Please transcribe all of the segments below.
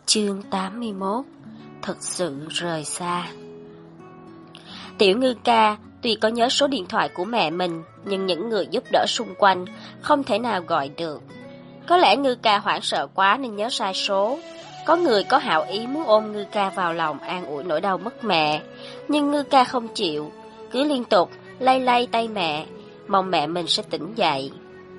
Chương 81. Thật sự rời xa. Tiểu Ngư ca tuy có nhớ số điện thoại của mẹ mình, nhưng những người giúp đỡ xung quanh không thể nào gọi được. Có lẽ Ngư ca hoảng sợ quá nên nhớ sai số. Có người có hảo ý muốn ôm Ngư ca vào lòng an ủi nỗi đau mất mẹ, nhưng Ngư ca không chịu, cứ liên tục lay lay tay mẹ, mong mẹ mình sẽ tỉnh dậy.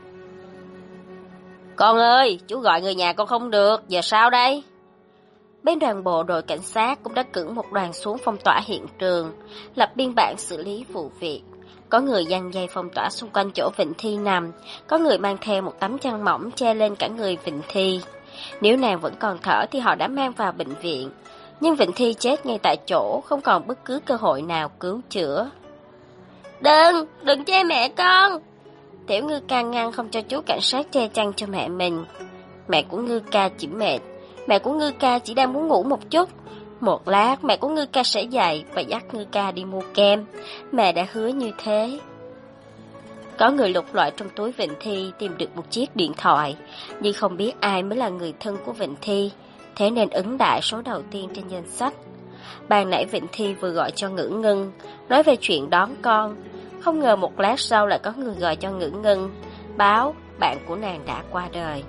Con ơi, chú gọi người nhà con không được, giờ sao đây? Bên đoàn bộ đội cảnh sát cũng đã cử một đoàn xuống phong tỏa hiện trường, lập biên bản xử lý vụ việc. Có người giăng dây phong tỏa xung quanh chỗ Vịnh Thi nằm, có người mang theo một tấm chăn mỏng che lên cả người Vịnh Thi. Nếu nàng vẫn còn thở thì họ đã mang vào bệnh viện, nhưng Vịnh Thi chết ngay tại chỗ, không còn bất cứ cơ hội nào cứu chữa. Đừng che mẹ con! Tiểu Ngư ca ngăn không cho chú cảnh sát che chăn cho mẹ mình. Mẹ của Ngư ca chỉ mệt, mẹ của Ngư ca chỉ đang muốn ngủ một chút. Một lát mẹ của Ngư ca sẽ dậy và dắt Ngư ca đi mua kem. Mẹ đã hứa như thế. Có người lục lọi trong túi Vịnh Thi tìm được một chiếc điện thoại, nhưng không biết ai mới là người thân của Vịnh Thi, thế nên ấn đại số đầu tiên trên danh sách. Ban nãy Vịnh Thi vừa gọi cho Ngữ Ngân, nói về chuyện đón con. Không ngờ một lát sau lại có người gọi cho Ngữ Ngân, báo bạn của nàng đã qua đời.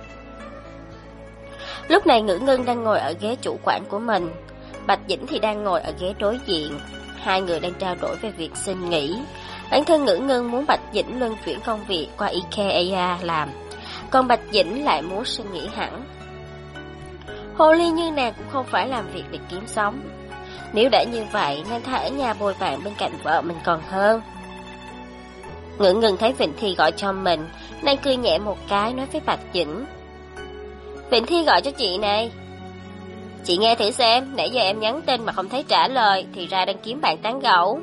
Lúc này Ngữ Ngân đang ngồi ở ghế chủ quản của mình, Bạch Dĩnh thì đang ngồi ở ghế đối diện. Hai người đang trao đổi về việc xin nghỉ. Bản thân Ngữ Ngân muốn Bạch Dĩnh luân chuyển công việc qua IKEA làm, còn Bạch Dĩnh lại muốn xin nghỉ hẳn. Hồ ly như nàng cũng không phải làm việc để kiếm sống. Nếu đã như vậy, nên tha ở nhà bồi bạn bên cạnh vợ mình còn hơn. Ngữ Ngân thấy Vịnh Thi gọi cho mình, nàng cười nhẹ một cái nói với Bạch Dĩnh: Vịnh Thi gọi cho chị này. Chị nghe thử xem, nãy giờ em nhắn tin mà không thấy trả lời, thì ra đang kiếm bạn tán gẫu.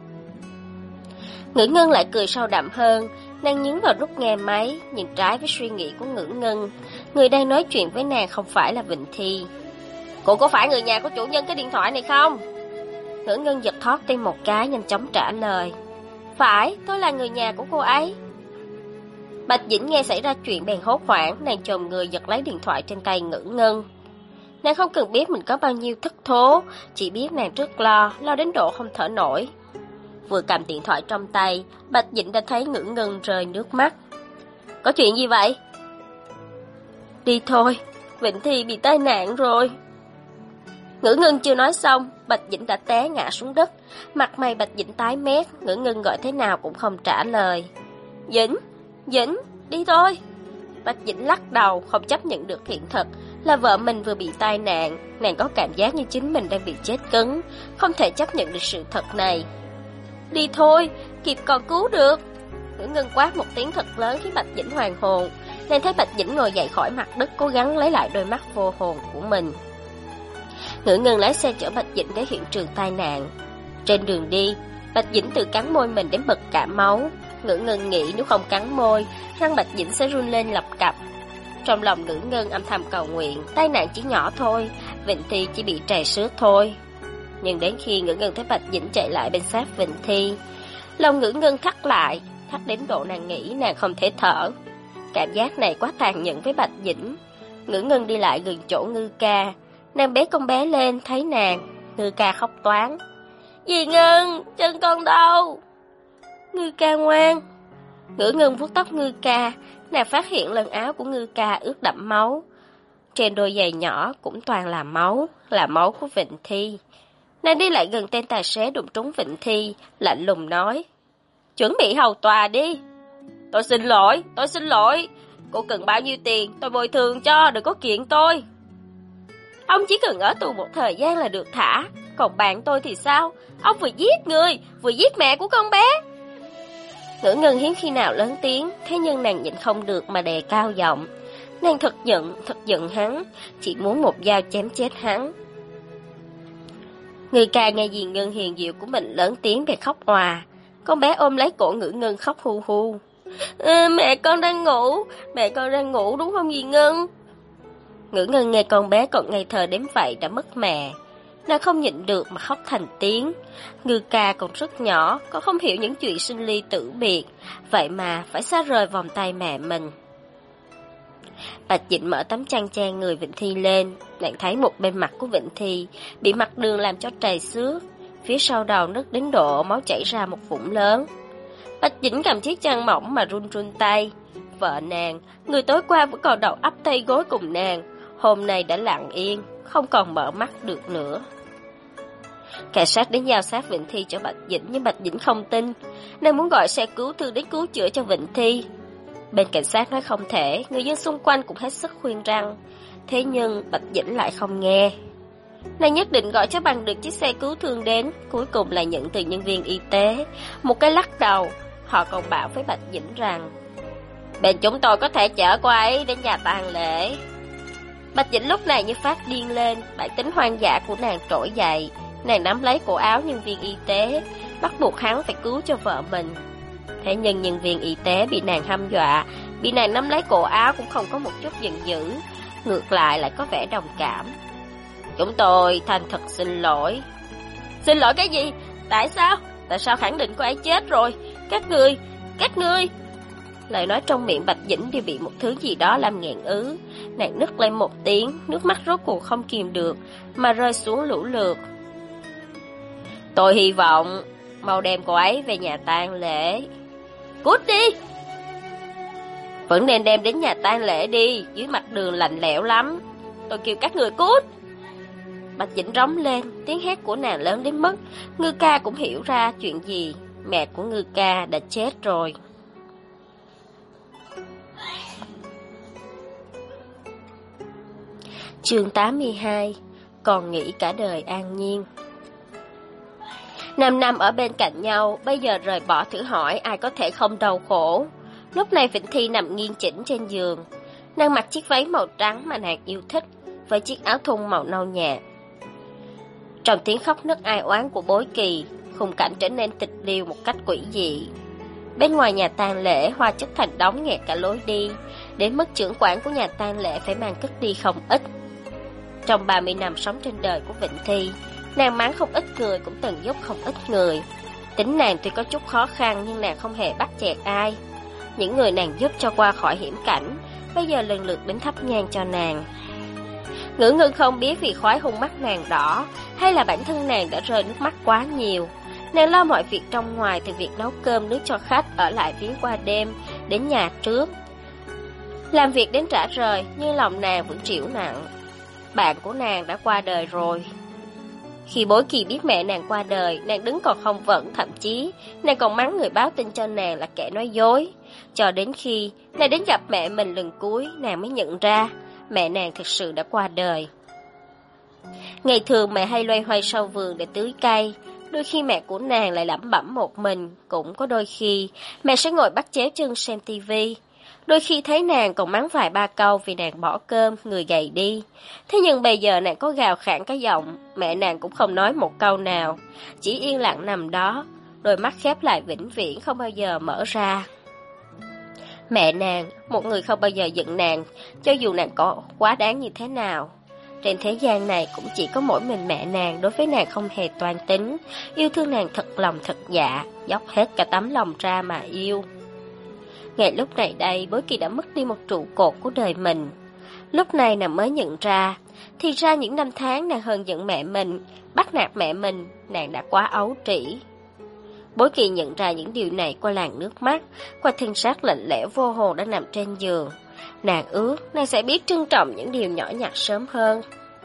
Ngữ Ngân lại cười sâu đậm hơn, nàng nhấn vào nút nghe máy, nhưng trái với suy nghĩ của Ngữ Ngân, người đang nói chuyện với nàng không phải là Vịnh Thi. Cô có phải người nhà của chủ nhân cái điện thoại này không? Ngữ Ngân giật thót tim một cái, nhanh chóng trả lời: Phải, tôi là người nhà của cô ấy. Bạch Dĩnh nghe xảy ra chuyện bèn hốt hoảng, nàng chồm người giật lấy điện thoại trên tay Ngữ Ngân. Nàng không cần biết mình có bao nhiêu thất thố, chỉ biết nàng rất lo đến độ không thở nổi. Vừa cầm điện thoại trong tay, Bạch Dĩnh đã thấy Ngữ Ngân rơi nước mắt. Có chuyện gì vậy? Đi thôi, Vịnh Thi bị tai nạn rồi. Ngữ Ngân chưa nói xong, Bạch Dĩnh đã té ngã xuống đất. Mặt mày Bạch Dĩnh tái mét, Ngữ Ngân gọi thế nào cũng không trả lời. Dĩnh, đi thôi. Bạch Dĩnh lắc đầu, không chấp nhận được hiện thực là vợ mình vừa bị tai nạn. Nàng có cảm giác như chính mình đang bị chết cứng, không thể chấp nhận được sự thật này. Đi thôi, kịp còn cứu được. Ngữ Ngân quát một tiếng thật lớn khiến Bạch Dĩnh hoàn hồn. Nàng thấy Bạch Dĩnh ngồi dậy khỏi mặt đất, cố gắng lấy lại đôi mắt vô hồn của mình. Ngữ Ngân lái xe chở Bạch Dĩnh đến hiện trường tai nạn. Trên đường đi, Bạch Dĩnh tự cắn môi mình đến bật cả máu. Ngữ Ngân nghĩ nếu không cắn môi, răng Bạch Dĩnh sẽ run lên lập cập. Trong lòng Ngữ Ngân âm thầm cầu nguyện, tai nạn chỉ nhỏ thôi, Vịnh Thi chỉ bị trầy xước thôi. Nhưng đến khi Ngữ Ngân thấy Bạch Dĩnh chạy lại bên sát Vịnh Thi, lòng Ngữ Ngân thắt lại, thắt đến độ nàng nghĩ nàng không thể thở. Cảm giác này quá tàn nhẫn với Bạch Dĩnh. Ngữ Ngân đi lại gần chỗ Ngư ca, nàng bế con bé lên, thấy nàng, Ngư ca khóc toáng. Dì Ngân, chân con đâu? Ngư ca ngoan. Ngữ Ngân vuốt tóc Ngư ca, nàng phát hiện lần áo của Ngư ca ướt đẫm máu. Trên đôi giày nhỏ cũng toàn là máu của Vịnh Thi. Nàng đi lại gần tên tài xế đụng trúng Vịnh Thi, lạnh lùng nói: Chuẩn bị hầu tòa đi. Tôi xin lỗi. Cô cần bao nhiêu tiền, tôi bồi thường cho, đừng có kiện tôi. Ông chỉ cần ở tù một thời gian là được thả. Còn bạn tôi thì sao? Ông vừa giết người, vừa giết mẹ của con bé. Ngữ Ngân hiếm khi nào lớn tiếng, thế nhưng nàng nhịn không được mà đề cao giọng. Nàng thật giận hắn, chỉ muốn một dao chém chết hắn. Người ca nghe dì Ngân hiền diệu của mình lớn tiếng về khóc òa. Con bé ôm lấy cổ Ngữ Ngân khóc hu hu. Mẹ con đang ngủ đúng không dì Ngân? Ngữ Ngân nghe con bé còn ngây thơ đến vậy đã mất mẹ. Nàng không nhịn được mà khóc thành tiếng. Ngư ca còn rất nhỏ, còn không hiểu những chuyện sinh ly tử biệt, vậy mà phải xa rời vòng tay mẹ mình. Bạch Dĩnh mở tấm chăn che người Vịnh Thi lên, nàng thấy một bên mặt của Vịnh Thi bị mặt đường làm cho trầy xước, phía sau đầu nứt đến độ máu chảy ra một vũng lớn. Bạch Dĩnh cầm chiếc chăn mỏng mà run run tay. Vợ nàng, người tối qua vẫn còn đầu ấp tay gối cùng nàng, hôm nay đã lặng yên, không còn mở mắt được nữa. Cảnh sát đến giao sát Vịnh Thi cho Bạch Dĩnh, nhưng Bạch Dĩnh không tin. Nàng muốn gọi xe cứu thương đến cứu chữa cho Vịnh Thi. Bên cảnh sát nói không thể, người dân xung quanh cũng hết sức khuyên răn. Thế nhưng Bạch Dĩnh lại không nghe. Nàng nhất định gọi cho bằng được chiếc xe cứu thương đến, cuối cùng là nhận từ nhân viên y tế. Một cái lắc đầu, họ còn bảo với Bạch Dĩnh rằng bên chúng tôi có thể chở cô ấy đến nhà tang lễ. Bạch Dĩnh lúc này như phát điên lên, bản tính hoang dã của nàng trỗi dậy. Nàng nắm lấy cổ áo nhân viên y tế, bắt buộc hắn phải cứu cho vợ mình. Thế nhưng nhân viên y tế bị nàng hăm dọa, bị nàng nắm lấy cổ áo cũng không có một chút giận dữ, ngược lại có vẻ đồng cảm. Chúng tôi thành thật xin lỗi. Xin lỗi cái gì? Tại sao? Tại sao khẳng định cô ấy chết rồi? Các ngươi... Lời nói trong miệng Bạch Dĩnh đều bị một thứ gì đó làm nghẹn ứ. Nàng nức lên một tiếng, nước mắt rốt cuộc không kìm được mà rơi xuống lũ lượt. Tôi hy vọng mau đem cô ấy về nhà tang lễ. Cút đi! Vẫn nên đem đến nhà tang lễ đi, dưới mặt đường lạnh lẽo lắm. Tôi kêu các người cút! Bạch Dĩnh rống lên, tiếng hét của nàng lớn đến mức Ngư Ca cũng hiểu ra chuyện gì. Mẹ của Ngư Ca đã chết rồi. Chương 82. Còn nghĩ cả đời an nhiên. 5 năm ở bên cạnh nhau, bây giờ rời bỏ thử hỏi ai có thể không đau khổ. Lúc này Vịnh Thi nằm nghiêng chỉnh trên giường. Nàng mặc chiếc váy màu trắng mà nàng yêu thích, với chiếc áo thun màu nâu nhạt. Trong tiếng khóc nấc ai oán của Bối Kỳ, khung cảnh trở nên tịch liêu một cách quỷ dị. Bên ngoài nhà tang lễ, hoa chất thành đống nghẹt cả lối đi, đến mức trưởng quản của nhà tang lễ phải mang cất đi không ít. Trong 30 năm sống trên đời của Vịnh Thi, nàng mắng không ít người cũng từng giúp không ít người. Tính nàng tuy có chút khó khăn nhưng nàng không hề bắt chẹt ai. Những người nàng giúp cho qua khỏi hiểm cảnh, bây giờ lần lượt đến thắp nhang cho nàng. Ngữ Ngưng không biết vì khoái hung mắt nàng đỏ, hay là bản thân nàng đã rơi nước mắt quá nhiều. Nàng lo mọi việc trong ngoài, từ việc nấu cơm nước cho khách, ở lại viếng qua đêm, đến nhà trước. Làm việc đến rã rời, nhưng lòng nàng vẫn chịu nặng. Bạn của nàng đã qua đời rồi. Khi Bối Kỳ biết mẹ nàng qua đời, nàng đứng còn không vững, thậm chí nàng còn mắng người báo tin cho nàng là kẻ nói dối. Cho đến khi nàng đến gặp mẹ mình lần cuối, nàng mới nhận ra mẹ nàng thực sự đã qua đời. Ngày thường mẹ hay loay hoay sau vườn để tưới cây, đôi khi mẹ của nàng lại lẩm bẩm một mình, cũng có đôi khi mẹ sẽ ngồi bắt chéo chân xem tivi. Đôi khi thấy nàng còn mắng vài ba câu vì nàng bỏ cơm, người gầy đi. Thế nhưng bây giờ nàng có gào khản cái giọng, mẹ nàng cũng không nói một câu nào, chỉ yên lặng nằm đó, đôi mắt khép lại vĩnh viễn không bao giờ mở ra. Mẹ nàng, một người không bao giờ giận nàng, cho dù nàng có quá đáng như thế nào. Trên thế gian này cũng chỉ có mỗi mình mẹ nàng đối với nàng không hề toan tính, yêu thương nàng thật lòng thật dạ, dốc hết cả tấm lòng ra mà yêu. Ngày lúc này đây, Bối Kỳ đã mất đi một trụ cột của đời mình. Lúc này nàng mới nhận ra, thì ra những năm tháng nàng hờn giận mẹ mình, bắt nạt mẹ mình, nàng đã quá ấu trĩ. Bối Kỳ nhận ra những điều này qua làn nước mắt, qua thân xác lạnh lẽo vô hồn đang nằm trên giường. Nàng ước nàng sẽ biết trân trọng những điều nhỏ nhặt sớm hơn.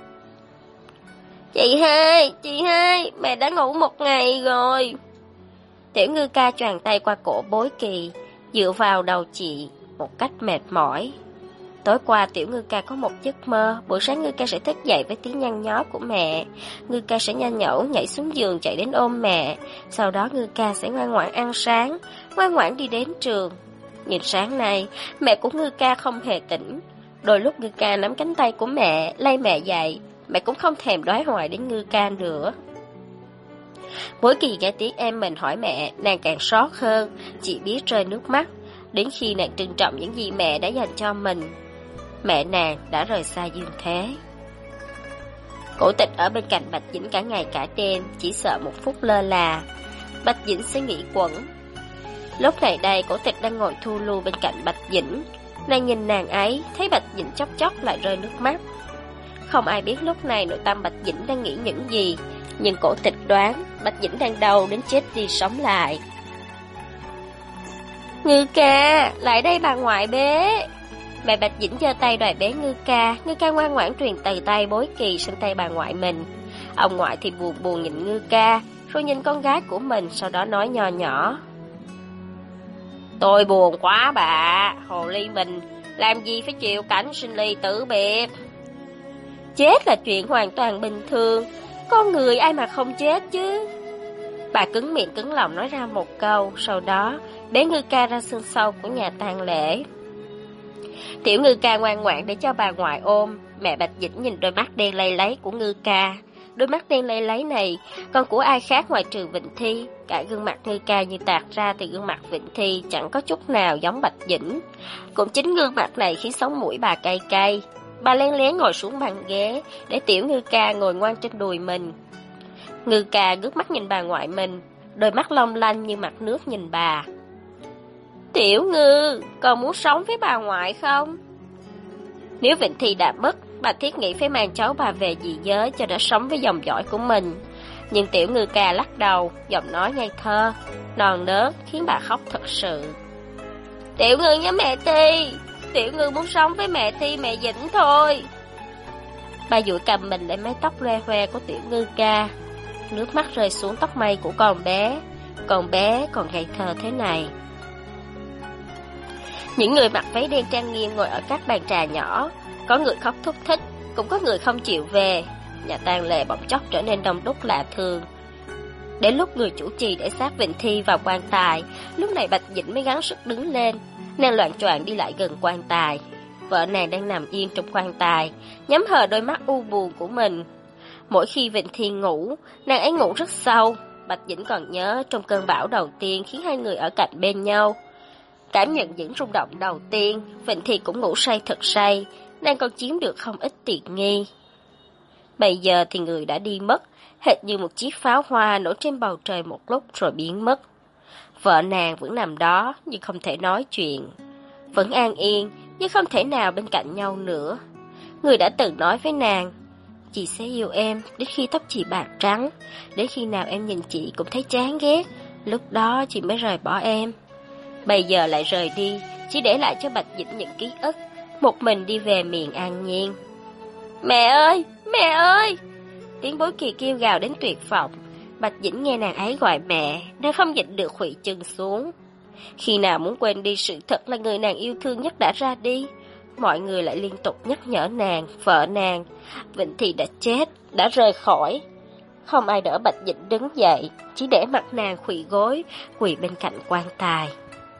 Chị hai, mẹ đã ngủ một ngày rồi. Tiểu Ngư Ca choàng tay qua cổ Bối Kỳ, dựa vào đầu chị một cách mệt mỏi. Tối qua Tiểu Ngư Ca có một giấc mơ, buổi sáng Ngư Ca sẽ thức dậy với tiếng nhăn nhó của mẹ. Ngư Ca sẽ nhanh nhẩu nhảy xuống giường chạy đến ôm mẹ. Sau đó Ngư Ca sẽ ngoan ngoãn ăn sáng, ngoan ngoãn đi đến trường. Nhưng sáng nay, mẹ của Ngư Ca không hề tỉnh. Đôi lúc Ngư Ca nắm cánh tay của mẹ, lay mẹ dậy, mẹ cũng không thèm đoái hoài đến Ngư Ca nữa. Mỗi kỳ nghe tiếng em mình hỏi mẹ, nàng càng xót hơn, chỉ biết rơi nước mắt. Đến khi nàng trân trọng những gì mẹ đã dành cho mình, mẹ nàng đã rời xa dương thế. Cổ Tịch ở bên cạnh Bạch Dĩnh cả ngày cả đêm, chỉ sợ một phút lơ là Bạch Dĩnh sẽ nghĩ quẩn. Lúc này đây, Cổ Tịch đang ngồi thu lưu bên cạnh Bạch Dĩnh. Nàng nhìn nàng ấy, thấy Bạch Dĩnh chốc chốc lại rơi nước mắt. Không ai biết lúc này nội tâm Bạch Dĩnh đang nghĩ những gì, nhưng Cổ Tịch đoán Bạch Dĩnh đang đau đến chết đi sống lại. Ngư ca, lại đây bà ngoại bế. Mẹ Bạch Dĩnh giơ tay đòi bế Ngư ca ngoan ngoãn truyền từ tay Bối Kỳ sang tay bà ngoại mình. Ông ngoại thì buồn buồn nhìn Ngư ca, rồi nhìn con gái của mình, sau đó nói nho nhỏ. Tôi buồn quá bà, hồ ly mình, làm gì phải chịu cảnh sinh ly tử biệt. Chết là chuyện hoàn toàn bình thường, con người ai mà không chết chứ. Bà cứng miệng cứng lòng nói ra một câu, sau đó bế Ngư ca ra sân sau của nhà tang lễ. Tiểu Ngư ca ngoan ngoãn để cho bà ngoại ôm. Mẹ Bạch Dĩnh nhìn đôi mắt đen lây láy của Ngư ca. Đôi mắt đen lây láy này còn của ai khác ngoài trừ Vịnh Thi. Cả gương mặt Ngư ca như tạc ra từ gương mặt Vịnh Thi chẳng có chút nào giống Bạch Dĩnh. Cũng chính gương mặt này khiến sống mũi bà cay cay. Bà lén lén ngồi xuống bàn ghế để Tiểu Ngư ca ngồi ngoan trên đùi mình. Ngư ca ngước mắt nhìn bà ngoại mình, đôi mắt long lanh như mặt nước nhìn bà. Tiểu Ngư, còn muốn sống với bà ngoại không? Nếu Vịnh Thi đã mất, bà thiết nghĩ phải mang cháu bà về dị giới cho nó sống với dòng dõi của mình. Nhưng Tiểu Ngư ca lắc đầu, giọng nói ngây thơ, non nớt khiến bà khóc thật sự. Tiểu Ngư nhớ mẹ Thi, Tiểu Ngư muốn sống với mẹ Thi mẹ Dĩnh thôi. Bà dụi cầm mình lên mái tóc loe hoe của Tiểu Ngư ca. Nước mắt rơi xuống tóc mây của con bé còn ngây thơ thế này. Những người mặc váy đen trang nghiêm ngồi ở các bàn trà nhỏ, có người khóc thúc thích, cũng có người không chịu về. Nhà tang lễ bỗng chốc trở nên đông đúc lạ thường. Đến lúc người chủ trì để xác Vịnh Thi vào quan tài, lúc này Bạch Dĩnh mới gắng sức đứng lên. Nàng loạng choạng đi lại gần quan tài. Vợ nàng đang nằm yên trong quan tài, nhắm hờ đôi mắt u buồn của mình. Mỗi khi Vịnh Thi ngủ, nàng ấy ngủ rất sâu. Bạch Dĩnh còn nhớ trong cơn bão đầu tiên khiến hai người ở cạnh bên nhau. Cảm nhận những rung động đầu tiên, Vịnh Thi cũng ngủ say thật say, nàng còn chiếm được không ít tiện nghi. Bây giờ thì người đã đi mất, hệt như một chiếc pháo hoa nổ trên bầu trời một lúc rồi biến mất. Vợ nàng vẫn nằm đó nhưng không thể nói chuyện, vẫn an yên nhưng không thể nào bên cạnh nhau nữa. Người đã từng nói với nàng, chị sẽ yêu em đến khi tóc chị bạc trắng, đến khi nào em nhìn chị cũng thấy chán ghét, lúc đó chị mới rời bỏ em. Bây giờ lại rời đi, chỉ để lại cho Bạch Dĩnh những ký ức, một mình đi về miền an nhiên. Mẹ ơi, mẹ ơi! Tiếng Bối Kỳ kêu gào đến tuyệt vọng. Bạch Dĩnh nghe nàng ấy gọi mẹ, nàng không nhịn được khuỵu chân xuống. Khi nào muốn quên đi sự thật là người nàng yêu thương nhất đã ra đi, mọi người lại liên tục nhắc nhở nàng, vợ nàng. Vịnh Thi đã chết, đã rời khỏi. Không ai đỡ Bạch Dĩnh đứng dậy, chỉ để mặt nàng khuỵu gối, quỳ bên cạnh quan tài.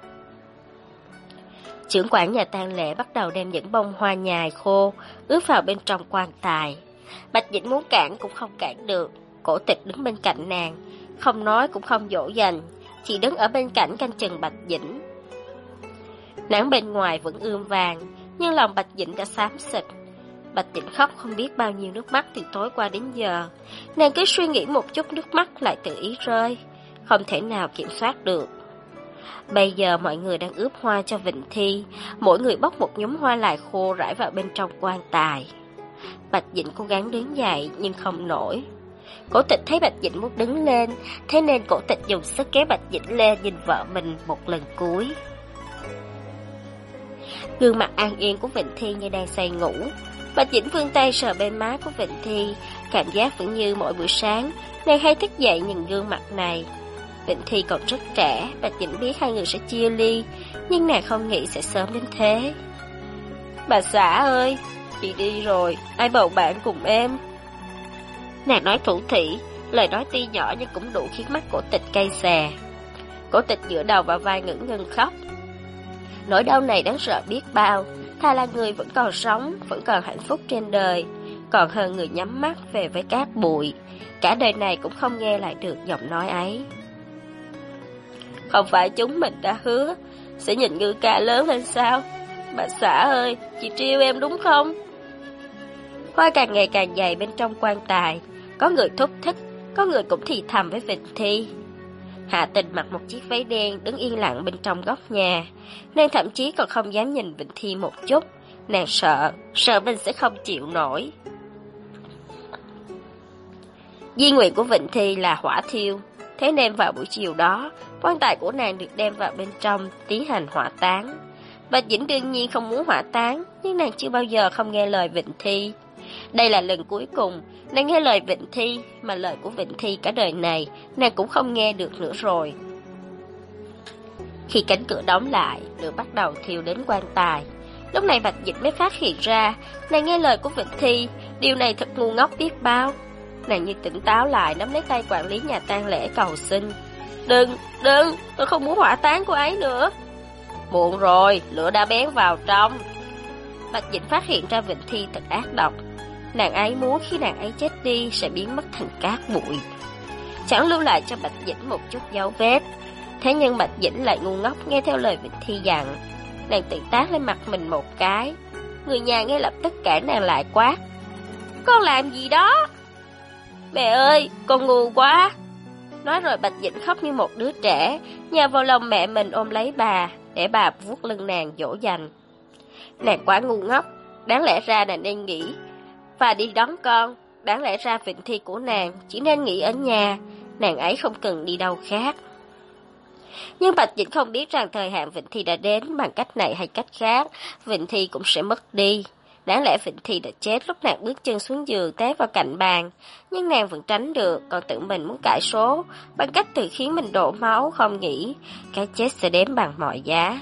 Trưởng quản nhà tang lễ bắt đầu đem những bông hoa nhài khô ướp vào bên trong quan tài. Bạch Dĩnh muốn cản cũng không cản được. Cổ Tịch đứng bên cạnh nàng, không nói cũng không dỗ dành, chỉ đứng ở bên cạnh canh chừng Bạch Dĩnh. Nắng bên ngoài vẫn ươm vàng, nhưng lòng Bạch Dĩnh đã xám xịt. Bạch Dĩnh khóc không biết bao nhiêu nước mắt từ tối qua đến giờ. Nàng cứ suy nghĩ một chút nước mắt lại tự ý rơi, không thể nào kiểm soát được. Bây giờ mọi người đang ướp hoa cho Vịnh Thi, mỗi người bóc một nhúm hoa lại khô rải vào bên trong quan tài. Bạch Dĩnh cố gắng đứng dậy nhưng không nổi. Cổ Tịch thấy Bạch Dĩnh muốn đứng lên, thế nên Cổ Tịch dùng sức kéo Bạch Dĩnh lên nhìn vợ mình một lần cuối. Gương mặt an yên của Vịnh Thi như đang say ngủ. Bạch Dĩnh vươn tay sờ bên má của Vịnh Thi, cảm giác vẫn như mỗi buổi sáng, nàng hay thức dậy nhìn gương mặt này. Vịnh Thi còn rất trẻ, Bạch Dĩnh biết hai người sẽ chia ly, nhưng nàng không nghĩ sẽ sớm đến thế. Bà xã ơi, chị đi rồi, ai bầu bạn cùng em? Nàng nói thủ thỉ, lời nói tuy nhỏ nhưng cũng đủ khiến mắt Cổ Tịch cay xè. Cổ Tịch dựa đầu vào vai ngẩn ngưng khóc. Nỗi đau này đáng sợ biết bao, thà là người vẫn còn sống, vẫn còn hạnh phúc trên đời, còn hơn người nhắm mắt về với cát bụi, cả đời này cũng không nghe lại được giọng nói ấy. Không phải chúng mình đã hứa sẽ nhìn Ngư ca lớn lên sao? Bà xã ơi, chị trêu em đúng không? Hoa càng ngày càng dày bên trong quan tài, có người thúc thích, có người cũng thì thầm với Vịnh Thi. Hạ Tình mặc một chiếc váy đen đứng yên lặng bên trong góc nhà. Nàng thậm chí còn không dám nhìn Vịnh Thi một chút. Nàng sợ mình sẽ không chịu nổi. Di nguyện của Vịnh Thi là hỏa thiêu. Thế nên vào buổi chiều đó, quan tài của nàng được đem vào bên trong tiến hành hỏa táng. Bạch Dĩnh đương nhiên không muốn hỏa táng, nhưng nàng chưa bao giờ không nghe lời Vịnh Thi. Đây là lần cuối cùng nàng nghe lời Vịnh Thi, mà lời của Vịnh Thi cả đời này nàng cũng không nghe được nữa rồi. Khi cánh cửa đóng lại, lửa bắt đầu thiêu đến quan tài. Lúc này Bạch Dĩnh mới phát hiện ra nàng nghe lời của Vịnh Thi, điều này thật ngu ngốc biết bao. Nàng như tỉnh táo lại, nắm lấy tay quản lý nhà tang lễ cầu xin. Đừng, tôi không muốn hỏa táng cô ấy nữa. Muộn rồi, lửa đã bén vào trong. Bạch Dĩnh phát hiện ra Vịnh Thi thật ác độc. Nàng ấy muốn khi nàng ấy chết đi sẽ biến mất thành cát bụi, chẳng lưu lại cho Bạch Dĩnh một chút dấu vết. Thế nhưng Bạch Dĩnh lại ngu ngốc nghe theo lời Vịnh Thi dặn. Nàng tự tát lên mặt mình một cái. Người nhà ngay lập tức cản nàng lại quát. Con làm gì đó? Mẹ ơi, con ngu quá. Nói rồi Bạch Dĩnh khóc như một đứa trẻ, nhào vào lòng mẹ mình ôm lấy bà, để bà vuốt lưng nàng dỗ dành. Nàng quá ngu ngốc, đáng lẽ ra nàng nên nghỉ và đi đón con. Đáng lẽ ra Vịnh Thi của nàng chỉ nên nghỉ ở nhà, nàng ấy không cần đi đâu khác. Nhưng Bạch Dĩnh không biết rằng thời hạn Vịnh Thi đã đến, bằng cách này hay cách khác, Vịnh Thi cũng sẽ mất đi. Đáng lẽ Vịnh Thi đã chết lúc nàng bước chân xuống giường té vào cạnh bàn, nhưng nàng vẫn tránh được, còn tự mình muốn cãi số, bằng cách tự khiến mình đổ máu, không nghĩ cái chết sẽ đến bằng mọi giá.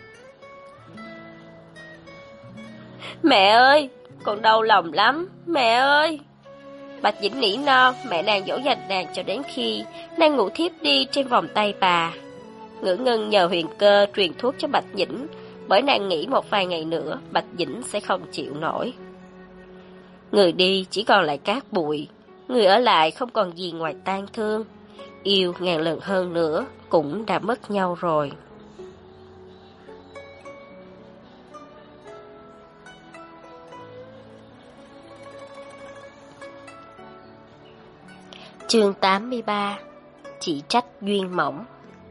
Mẹ ơi, con đau lòng lắm, mẹ ơi. Bạch Dĩnh nỉ non, mẹ nàng dỗ dành nàng cho đến khi nàng ngủ thiếp đi trên vòng tay bà. Ngữ Ngân nhờ Huyền Cơ truyền thuốc cho Bạch Dĩnh, bởi nàng nghĩ một vài ngày nữa Bạch Dĩnh sẽ không chịu nổi. Người đi chỉ còn lại cát bụi, người ở lại không còn gì ngoài tang thương. Yêu ngàn lần hơn nữa cũng đã mất nhau rồi. Chương 83. Chỉ trách duyên mỏng.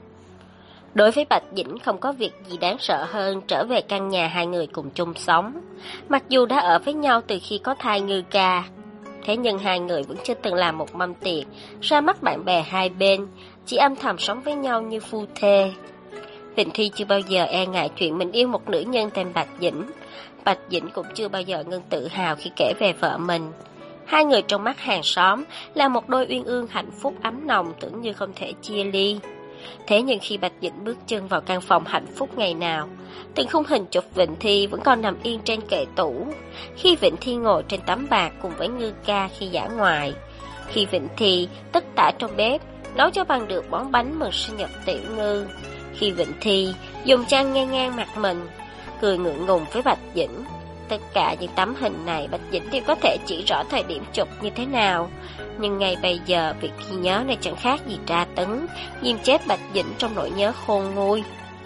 Đối với Bạch Dĩnh không có việc gì đáng sợ hơn trở về căn nhà hai người cùng chung sống. Mặc dù đã ở với nhau từ khi có thai Ngư Ca, thế nhưng hai người vẫn chưa từng làm một mâm tiệc ra mắt bạn bè hai bên, chỉ âm thầm sống với nhau như phu thê. Vịnh Thi chưa bao giờ e ngại chuyện mình yêu một nữ nhân tên Bạch Dĩnh. Bạch Dĩnh cũng chưa bao giờ ngưng tự hào khi kể về vợ mình. Hai người trong mắt hàng xóm là một đôi uyên ương hạnh phúc ấm nồng, tưởng như không thể chia ly. Thế nhưng khi Bạch Dĩnh bước chân vào căn phòng hạnh phúc ngày nào, từng khung hình chụp Vịnh Thi vẫn còn nằm yên trên kệ tủ. Khi Vịnh Thi ngồi trên tấm bạc cùng với Ngư Ca khi dã ngoại. Khi Vịnh Thi tất tả trong bếp nấu cho bằng được món bánh mừng sinh nhật Tiểu Ngư. Khi Vịnh Thi dùng chăn ngang ngang mặt mình, cười ngượng ngùng với Bạch Dĩnh. Tất cả những tấm hình này Bạch Dĩnh đều có thể chỉ rõ thời điểm chụp như thế nào. Nhưng ngay bây giờ việc ghi nhớ này chẳng khác gì tra tấn, ghim chết Bạch Dĩnh trong nỗi nhớ khôn nguôi.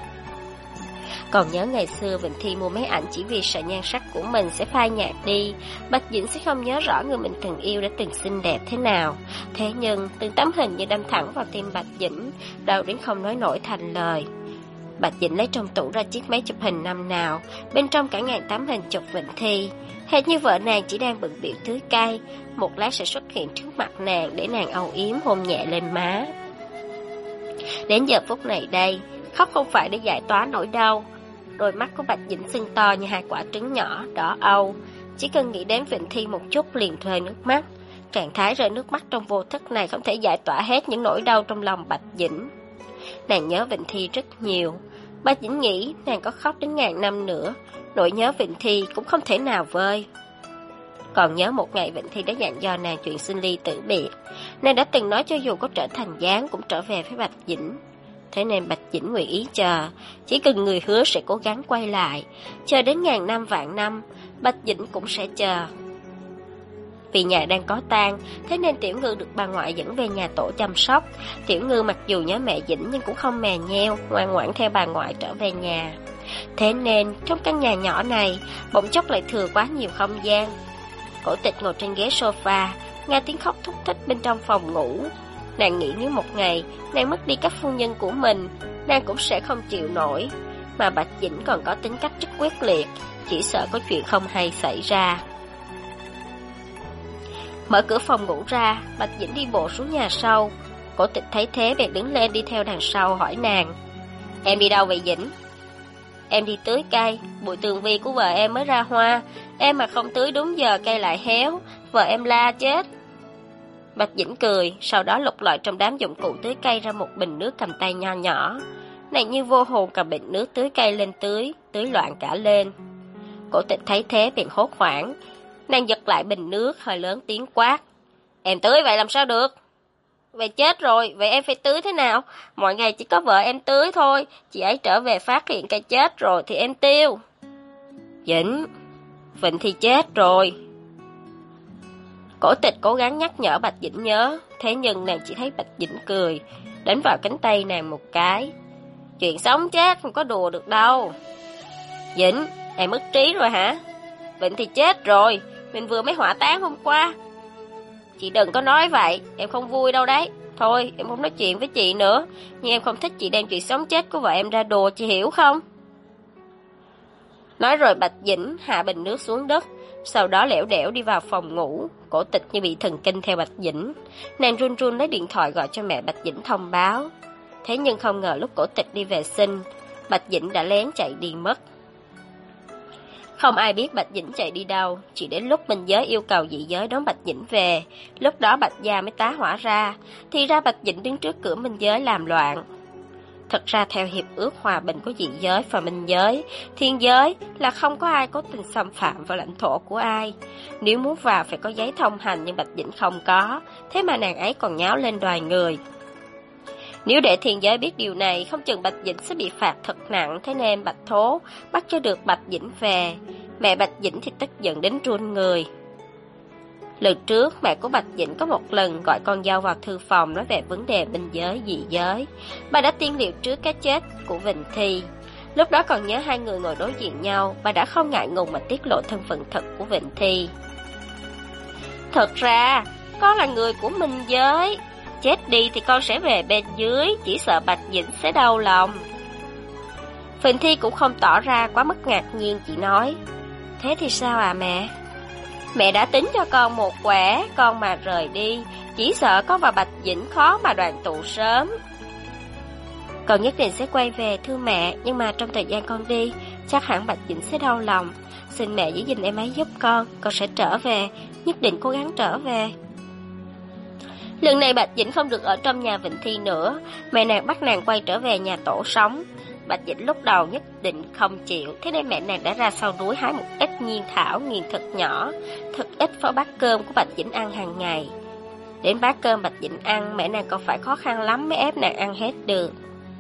Còn nhớ ngày xưa Vịnh Thi mua mấy ảnh chỉ vì sợ nhan sắc của mình sẽ phai nhạt đi, Bạch Dĩnh sẽ không nhớ rõ người mình từng yêu đã từng xinh đẹp thế nào. Thế nhưng từng tấm hình như đâm thẳng vào tim Bạch Dĩnh, đau đến không nói nổi thành lời. Bạch Dĩnh lấy trong tủ ra chiếc máy chụp hình năm nào, bên trong cả ngàn tấm hình chụp Vịnh Thi. Hệt như vợ nàng chỉ đang bận bịu tưới cây, một lát sẽ xuất hiện trước mặt nàng để nàng âu yếm hôn nhẹ lên má. Đến giờ phút này đây, khóc không phải để giải tỏa nỗi đau. Đôi mắt của Bạch Dĩnh sưng to như hai quả trứng nhỏ, đỏ âu. Chỉ cần nghĩ đến Vịnh Thi một chút liền rơi nước mắt. Trạng thái rơi nước mắt trong vô thức này không thể giải tỏa hết những nỗi đau trong lòng Bạch Dĩnh. Nàng nhớ Vịnh Thi rất nhiều. Bạch Dĩnh nghĩ nàng có khóc đến ngàn năm nữa, nỗi nhớ Vịnh Thi cũng không thể nào vơi. Còn nhớ một ngày Vịnh Thi đã dặn dò nàng chuyện sinh ly tử biệt. Nàng đã từng nói cho dù có trở thành gián cũng trở về với Bạch Dĩnh. Thế nên Bạch Dĩnh nguyện ý chờ, chỉ cần người hứa sẽ cố gắng quay lại. Chờ đến ngàn năm vạn năm, Bạch Dĩnh cũng sẽ chờ. Vì nhà đang có tang, thế nên Tiểu Ngư được bà ngoại dẫn về nhà tổ chăm sóc. Tiểu Ngư mặc dù nhớ mẹ Dĩnh nhưng cũng không mè nheo, ngoan ngoãn theo bà ngoại trở về nhà. Thế nên trong căn nhà nhỏ này bỗng chốc lại thừa quá nhiều không gian. Cổ Tịch ngồi trên ghế sofa, nghe tiếng khóc thúc thích bên trong phòng ngủ. Nàng nghĩ nếu một ngày nàng mất đi các phu nhân của mình, nàng cũng sẽ không chịu nổi. Mà Bạch Dĩnh còn có tính cách rất quyết liệt, chỉ sợ có chuyện không hay xảy ra. Mở cửa phòng ngủ ra, Bạch Dĩnh đi bộ xuống nhà sau. Cổ Tịch thấy thế bèn đứng lên đi theo đằng sau hỏi nàng: "Em đi đâu vậy Dĩnh?" "Em đi tưới cây, bụi tường vi của vợ em mới ra hoa, em mà không tưới đúng giờ cây lại héo, vợ em la chết." Bạch Dĩnh cười, sau đó lục lọi trong đám dụng cụ tưới cây ra một bình nước cầm tay nho nhỏ. Nàng như vô hồn cầm bình nước tưới cây lên tưới loạn cả lên. Cổ Tịch thấy thế bèn hốt hoảng, nàng giật lại bình nước, hơi lớn tiếng quát: "Em tưới vậy làm sao được?" "Vậy chết rồi, vậy em phải tưới thế nào? Mọi ngày chỉ có vợ em tưới thôi, chị ấy trở về phát hiện cây chết rồi thì em tiêu." "Dĩnh, Vịnh thì chết rồi." Cổ Tịch cố gắng nhắc nhở Bạch Dĩnh nhớ, thế nhưng nàng chỉ thấy Bạch Dĩnh cười, đánh vào cánh tay nàng một cái. "Chuyện sống chết không có đùa được đâu." "Dĩnh, em mất trí rồi hả? Vịnh thì chết rồi, mình vừa mới hỏa táng hôm qua." "Chị đừng có nói vậy, em không vui đâu đấy. Thôi, em không nói chuyện với chị nữa, nhưng em không thích chị đem chuyện sống chết của vợ em ra đùa, chị hiểu không?" Nói rồi Bạch Dĩnh hạ bình nước xuống đất, sau đó lẻo đẻo đi vào phòng ngủ. Cổ Tịch như bị thần kinh theo Bạch Dĩnh. Nàng run run lấy điện thoại gọi cho mẹ Bạch Dĩnh thông báo. Thế nhưng không ngờ lúc Cổ Tịch đi vệ sinh, Bạch Dĩnh đã lén chạy đi mất. Không ai biết Bạch Dĩnh chạy đi đâu, chỉ đến lúc Minh Giới yêu cầu dị giới đón Bạch Dĩnh về, lúc đó Bạch gia mới tá hỏa ra, thì ra Bạch Dĩnh đứng trước cửa Minh Giới làm loạn. Thật ra theo hiệp ước hòa bình của dị giới và Minh Giới, thiên giới là không có ai cố tình xâm phạm vào lãnh thổ của ai. Nếu muốn vào phải có giấy thông hành, nhưng Bạch Dĩnh không có, thế mà nàng ấy còn nháo lên đòi người. Nếu để thiên giới biết điều này, không chừng Bạch Dĩnh sẽ bị phạt thật nặng, thế nên Bạch Thố bắt cho được Bạch Dĩnh về. Mẹ Bạch Dĩnh thì tức giận đến run người. Lần trước, mẹ của Bạch Dĩnh có một lần gọi con dâu vào thư phòng nói về vấn đề Minh Giới, dị giới. Bà đã tiên liệu trước cái chết của Vịnh Thi. Lúc đó còn nhớ hai người ngồi đối diện nhau, bà đã không ngại ngùng mà tiết lộ thân phận thật của Vịnh Thi. "Thật ra, con là người của Minh Giới. Chết đi thì con sẽ về bên dưới, chỉ sợ Bạch Dĩnh sẽ đau lòng." Vịnh Thi cũng không tỏ ra quá mức ngạc nhiên, chỉ nói: "Thế thì sao à mẹ? Mẹ đã tính cho con một quẻ, con mà rời đi, chỉ sợ con và Bạch Dĩnh khó mà đoàn tụ sớm." "Con nhất định sẽ quay về thưa mẹ, nhưng mà trong thời gian con đi, chắc hẳn Bạch Dĩnh sẽ đau lòng. Xin mẹ giữ gìn em ấy giúp con sẽ trở về, nhất định cố gắng trở về." Lần này Bạch Dĩnh không được ở trong nhà Vịnh Thi nữa, mẹ nàng bắt nàng quay trở về nhà tổ sống. Bạch Dĩnh lúc đầu nhất định không chịu, thế nên mẹ nàng đã ra sau núi hái một ít nghiên thảo, nghiền thật nhỏ, thật ít vào bát cơm của Bạch Dĩnh ăn hàng ngày. Đến bát cơm Bạch Dĩnh ăn, mẹ nàng còn phải khó khăn lắm mới ép nàng ăn hết được.